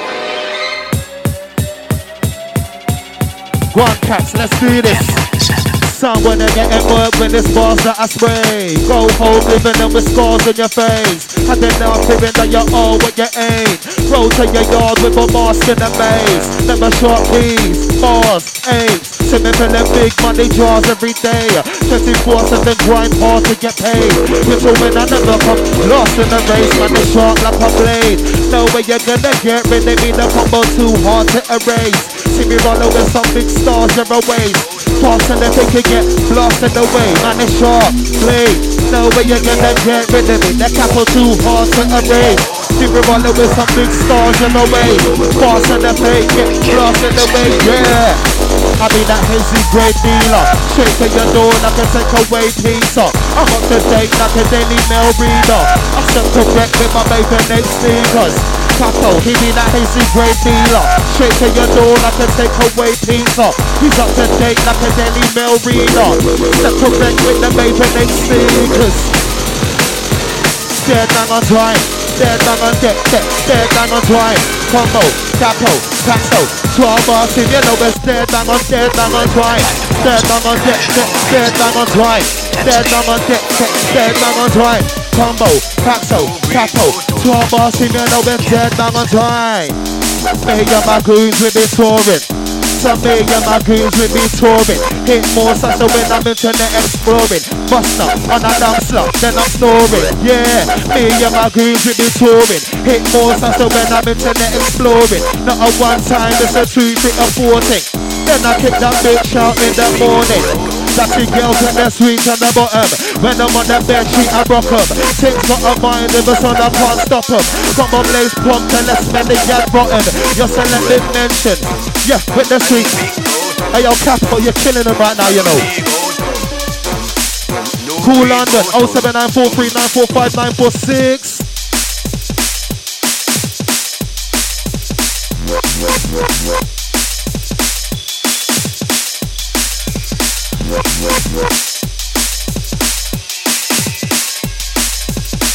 Go on, cats, let's do this. Someone to get at work when this bars that I spray. Go home living them with scars on your face. And then now feeling that you're all what you ain't. Roll to your yard with a mask in the maze. Never short keys, bars, eights. See me filling big money jars every day. 24/7 grind hard to get paid. Little when I never come lost in the race. Man, they sharp like a blade. No way you're gonna get rid of me. The combo too hard to erase. See me rolling with some big stars every ways. Fast and they can get blasted away. Man, it's sharp, blade. No way you're gonna get rid of me. The capo too hard to erase. See me rolling with some big stars every way. Fast and they get blasted away, yeah. I be that hazy grade dealer. Straight to your door like a take away pizza. I'm up to date like a Daily Mail reader. I step correct with my Baconet sneakers. Capo, he be that hazy grade dealer. Straight to your door like a take away pizza. He's up to date like a Daily Mail reader. Step correct with the Baconet sneakers. Dead man on time. Dead man on deck, dead man on time. Combo, Capo, Paxo, 12 bars in, you know it's dead man on time. Dead man on deck, dead man on time. Dead man on deck, dead man on time. Combo, Paxo, Capo, 12 bars in, you know it's dead man on time. Me and my goons with this touring. So me and my goons with me touring. Hit more so when I'm internet exploring. Buster on a dance slot, then I'm snoring. Yeah, me and my goons with me touring. Hit more so when I'm internet exploring. Not a one time, it's a 2, 3, or 4 thing. Then I kick that bitch out in the morning. That's the girls in the sweet on the bottom. When I'm on the bed sheet, I rock up. Things got a mind, if it's on, I can't stop them. Come on, blaze prompt and let's spend the gas rotten. You're selected mention. Yeah, with the sweet. Hey, yo, Capo, you're killing them right now, you know. Cool London, 07943945946.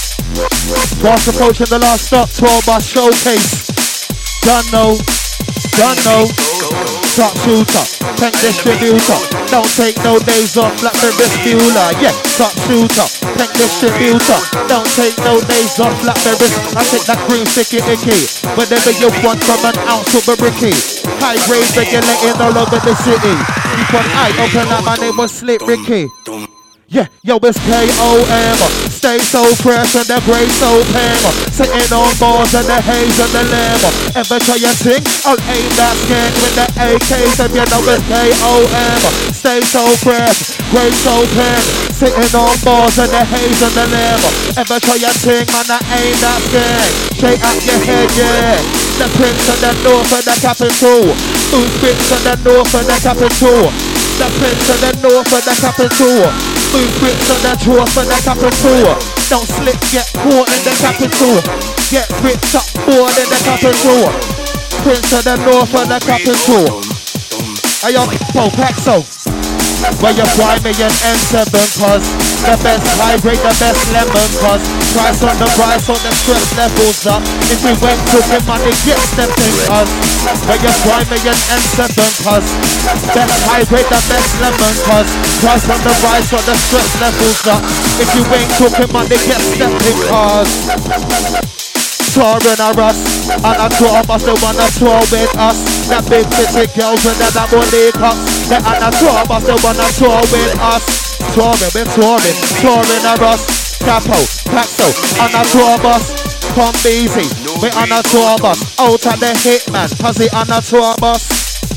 Fast approaching the last stop, 12 bar showcase. Done know. don't know. Top shooter, tank distributor. Don't take no days off like the Bueller. Yeah, top shooter, tank distributor. Don't take no days off like the I take that green sticky icky. Whatever you want from an ounce of a bricky. High grade regulating all over the city. Keep one eye open like my name was Slick Ricky. Yeah, yo, it's K-O-M. Stay so fresh and the grey so pale. Sitting on bars and the haze and the lamb. Ever try your thing? I'll aim that skank with the AKs. And you know it's K-O-M. Stay so fresh, grey so pale. Sitting on bars and the haze and the lamb. Ever try your thing? Man, I aim that skank. Straight up your head, yeah. The prince of the north and the capital. Who's prince of the north and the capital? The prince of the north and the capital. Move bricks on the trough and the capital. Don't slip, get caught in the capital. Get bricks up, board in the capital. Prince of the north and the capital. Ayo, Paxo. Where you fly me an N7 cause the best hybrid, the best lemon cause price on the stress levels up. If we went to the money, get stepped in cause where you fly me an N7 cause best hybrid, the best lemon cause price on the stress levels up. If you ain't talking money, get stepped in cause touring a us, and I tour us, they wanna tour with us. That big pretty girls with that money cups. And I tour us, they wanna tour with us. Touring a us. Capo, Paxo, and I tour bus. Come easy, we on a tour bus. Out of the hitman, Pussy on a tour bus.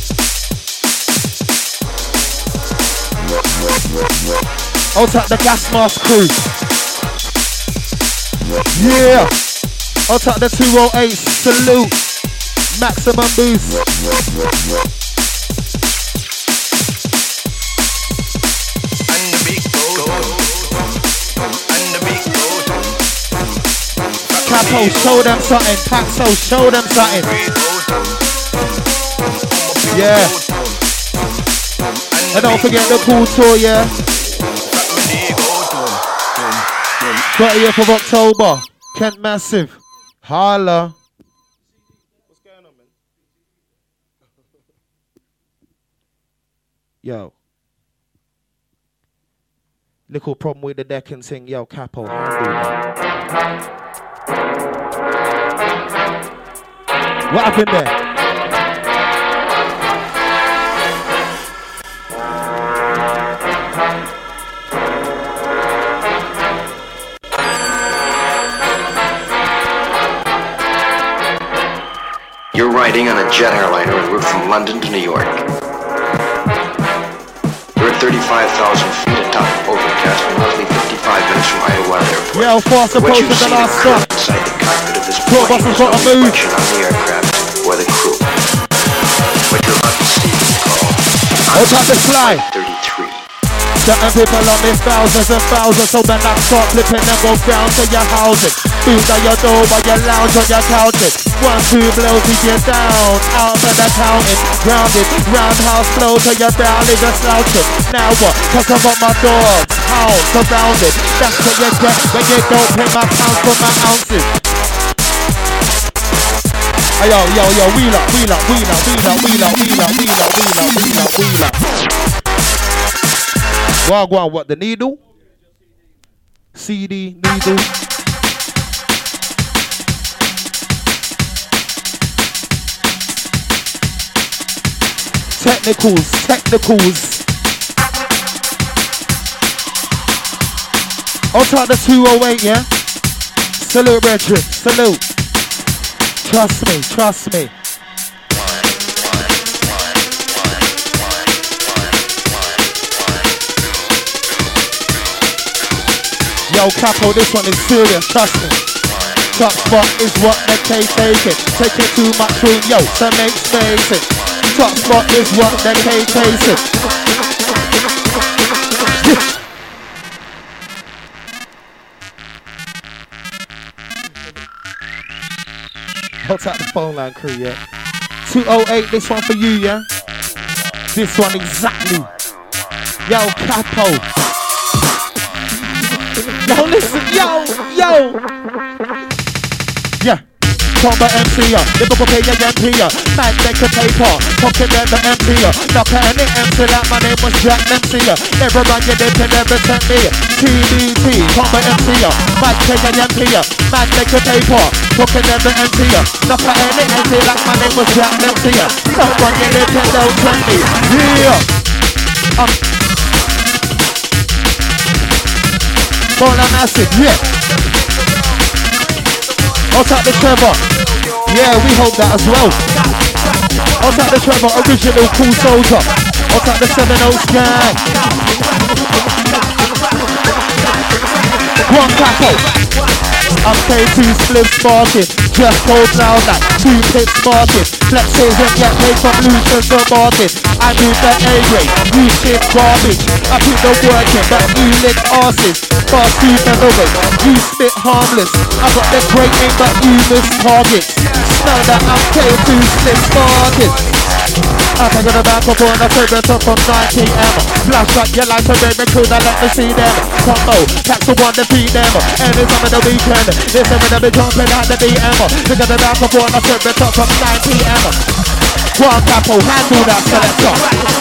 Out of the gas mask crew. Yeah. I'll take the 208, salute, maximum boost. Capo, show them something, Paxo, show them something. Yeah. And don't forget the cool tour, yeah. 30th of October, Kent Massive. Holla. What's going on, man? Yo. Little problem with the deck and sing, yo, Capo, handle that. What happened there? You're riding on a jet airliner en route from London to New York. You're at 35,000 feet atop overcast and roughly 55 minutes from Idlewild Airport. Yeah, fast approach to the last stop. Inside the cockpit of this plane is no reflection on the aircraft or the crew. What you're about to see is called Flight 33. Certain people on this thousands and thousands, so when I start flipping and go down to your housing. Food at your door while you lounge on your couches. 1, 2 blows to get down, out of the counting. Grounded, roundhouse flow to your barely just slouching. Now what? Cause I got my dogs, hound, surrounded. That's what you get when you don't pay my pounds for my ounces. Yo, wheel up. Wagwan, what, the needle? CD, needle. Technicals. I'll try the 208, yeah? Salute, brethren, salute. Trust me. Yo, Capo, this one is serious, trust me. Top spot is what the K taking. Taking too much room, yo, so make spaces. Top spot is what the K chasing. I'll tap the phone line crew, yeah. 208, this one for you, yeah. This one exactly. Yo, Capo. Yo, listen, yo. Yeah. Combo MC, the book pay your MP, man make a paper, pocket them the MP, knock at any MC like my name was Jack MC, never run your dick and never send me, TBT, Combo MC, man pay your MP, man make a paper, pocket them the MP, knock at any MC like my name was Jack MC, don't run your dick and don't send me, yeah. Fall on acid, yeah. I'll take the Trevor. Yeah, we hope that as well. I'll take the Trevor, original cool soldier. I'll take the 7-0 gang. One tackle. I'm K2 split sparking, just cold now like 2 pips sparking. Flexes and get paid from losers for market. I do the A-grade, you shit garbage. I put the work in, but you lick arses. Fast food featherweight, you spit harmless. I got the great aim, but you miss targets. Now that I'm K2 split sparking. I take on the back up on the favorite top from 9pm. Flash up your life and baby crew, now let me see them. Combo, tax the one defeat them. And it's on the weekend, this time when they be jumping at the DM. Take on the back up on the favorite top from 9pm. One capo, handle that selector.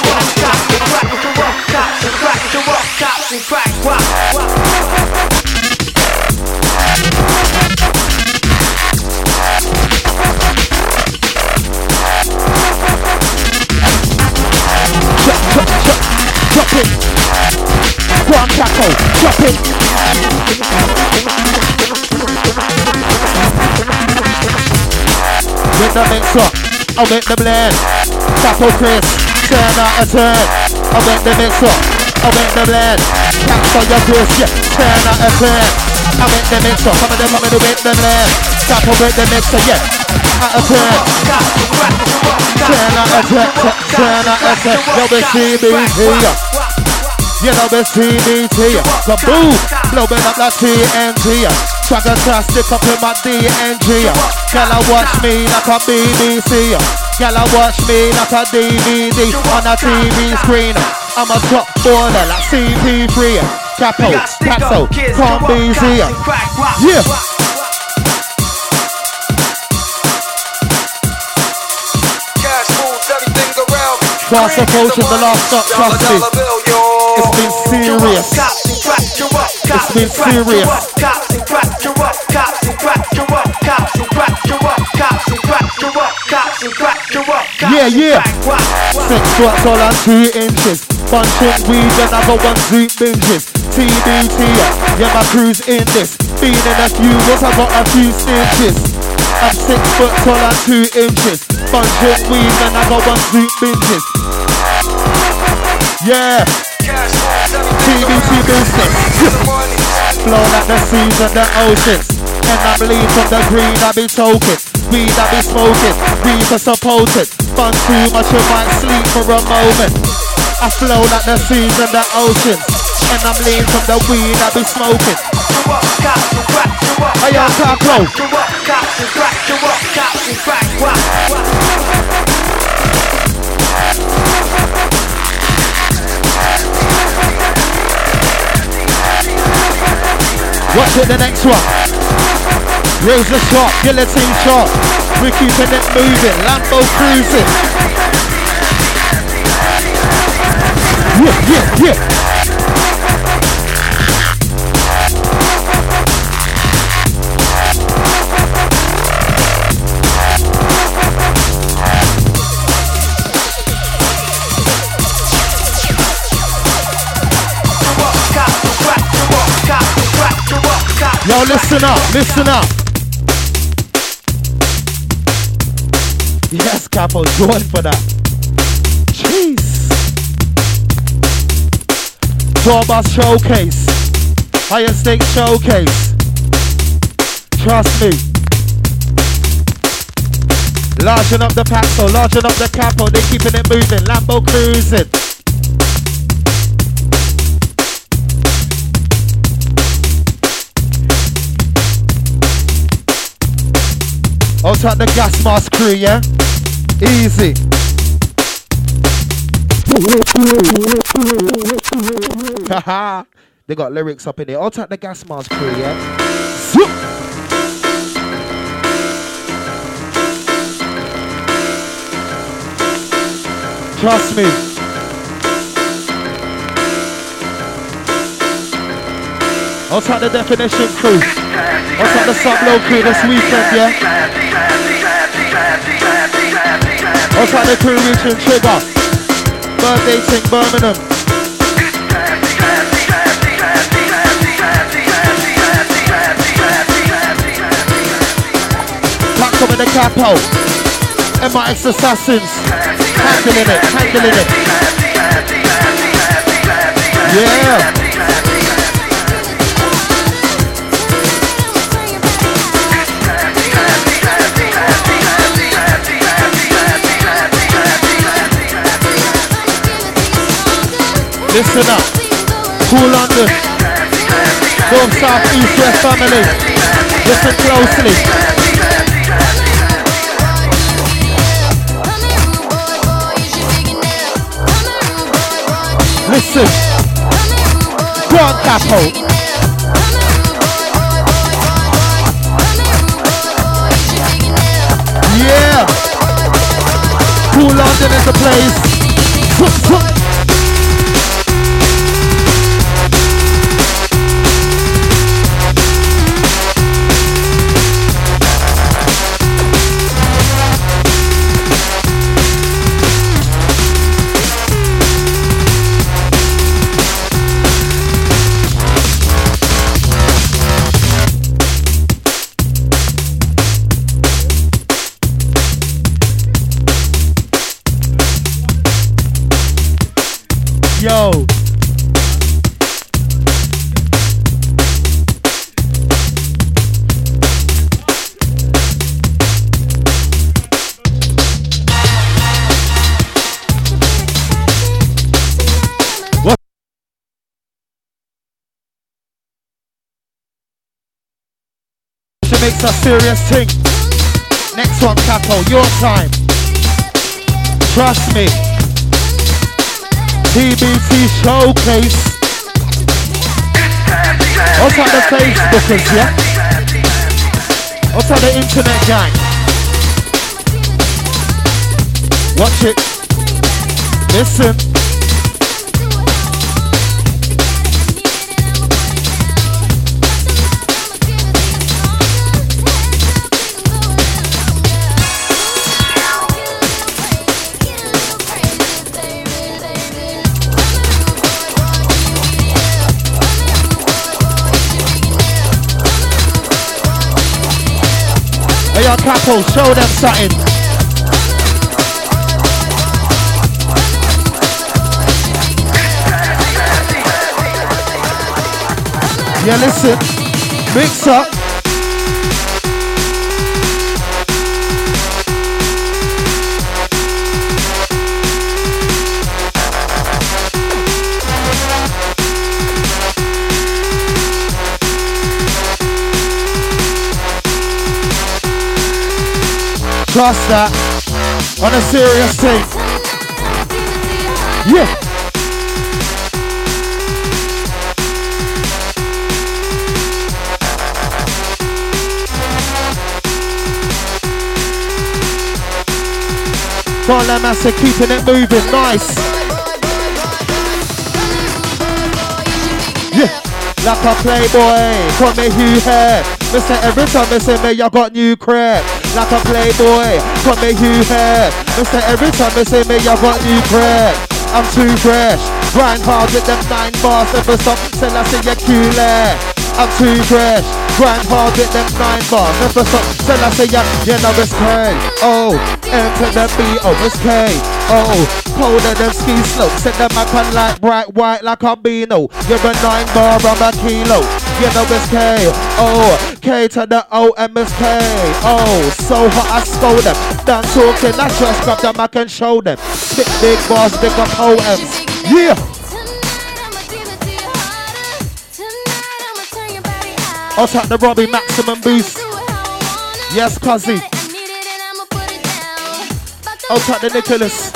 Drop it. One tackle. Drop it. With the mixer, I'll make the blend. Tackle Chris, turn out a turn. I'll make the mixer, I'll make the blend. Cancel your Chris, yeah, turn out a turn. I'll make the mixer, come and make the blend. Tackle with the mixer, yeah, out a turn. Turn out a turn, turn out a turn. You'll be CBT. You know the CBT, kaboom, blowing up like TNT. Tracker try stick up in my DNG. Gala watch me like a BBC. Gala watch me like a DVD on a TV screen. I'm a top baller like CP3. Capo, Capo, Combies. Yeah. Fast approaching the last stop, trust me. It's been serious. It's been serious. Yeah, yeah. 6 foot tall and 2 inches. Bunching weed, another one zoot binges. TBT, yeah, my crew's in this. Been in a few wars, I got a few stitches. I'm 6 foot tall and 2 inches. Bunching weed, another one zoot binges. Yeah. TBT business. Flow like the seas and the oceans. And I'm lean from the green, I be token. Weed I be smoking, weed are supported. Fun too much, you might sleep for a moment. I flow like the seas and the oceans. And I'm lean from the weed I be smoking. Hey yo, Taco. Watch it, the next one. Raise the shot, guillotine shot. We're keeping it moving, Lambo cruising. Yeah, yeah, yeah. Yo, listen up, listen up. Yes, Capo, join for that. Jeez. Tour showcase. Higher stakes showcase. Trust me. Largen up the Paxo, largen up the Capo. They keeping it moving. Lambo cruising. Out at the gas mask crew, yeah? Easy. Haha. They got lyrics up in there. Out at the gas mask crew, yeah? Zoop. Trust me. Outside the definition crew. Outside the sub-low crew this weekend, yeah? Outside the crew reaching Trigger. Birthday Ting Birmingham. Back up in the capo. MIX Assassins. Handling it, handling it. Yeah. Listen up, cool London, North, South, East, West family, listen closely. Listen, Grand Capo. Yeah, cool London is the place. Yo. What? She makes a serious thing. Next one, Capo, your time. Trust me. TBT Showcase. Outside the Facebookers, yeah? Outside the internet gang. Watch it. Listen. Hey, yo, Capo, show them something. Yeah, listen. Mix up. Trust that. On a serious thing. Yeah. Can't let me say keeping it moving. Nice. Yeah. Like a playboy. Come me here. Listen, every time they say me, I got new crap. Like a playboy, come me here. Listen, every time they say me, I got new crap. I'm too fresh. Grind hard with them 9 bars, never stop till I say you're cool. I'm too fresh. Grind hard with them 9 bars, never stop till I say you know it's K. Oh, enter the B-O-S-K. Oh, colder than ski slopes. Set them up on like bright white like a Beano. You're a 9 bar, I'm a kilo. You know it's K. Oh, K to the O-M-S-K. Oh, so hot I scold them. Done talking, I just grab them, I can show them. Spit big bars, big up poems. Yeah. I'll take the Robbie maximum boost. Yes, Cuzzy. I'll take the Nicholas.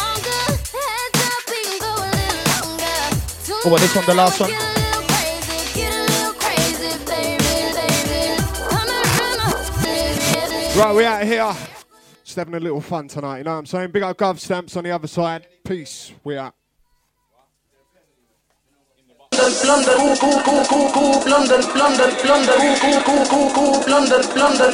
Oh, what, this one, the last one? Right, we out here. having a little fun tonight, you know what I'm saying? Big up Gov Stamps on the other side. Peace. We out. Plunder, plunder, plunder, plunder, plunder, plunder,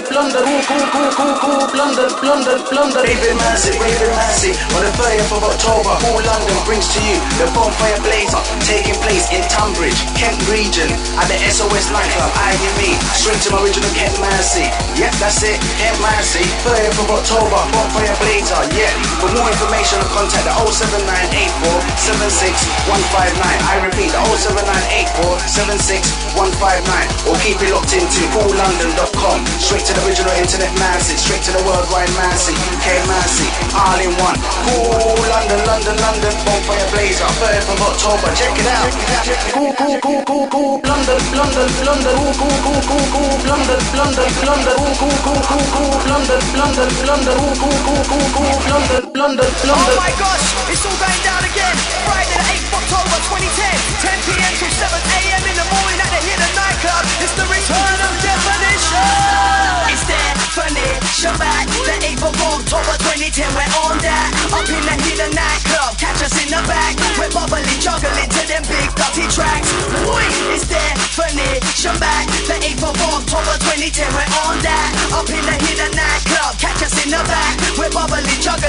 plunder. David Massey, on the 30th of October, all London brings to you the Bonfire Blazer, taking place in Tunbridge, Kent region, at the SOS nightclub, IME, straight to my original Kent Massey. Yep, that's it, Kent Massey, 30th of October, Bonfire Blazer, yeah. For more information, contact the 07984 76159. I repeat, the 07984-76159, or keep it locked into coolLondon.com. Straight to the original internet Massey, straight to the worldwide Massey, UK Massey, all in one. Cool London, London, London, Bonfire Blazer, 3rd of October, check it out. Cool, London, London, London, cool, London, London, London, cool, London, London, London, cool, London, London. Oh my gosh, it's all going down again. Friday the 8th of October 2010, 10 p.m. till 7 a.m. in the morning at the Hidden Nightclub. It's the return of Definition. It's Definition back. The 8th of October 2010, we're on that. Up in the Hidden Nightclub, catch us in the back. We're bubbling, juggling to them big dirty tracks. Boy, it's Definition back. The 8th of October 2010, we're on that. Up in the Hidden Nightclub, catch us in the back. We're bubbling, juggling.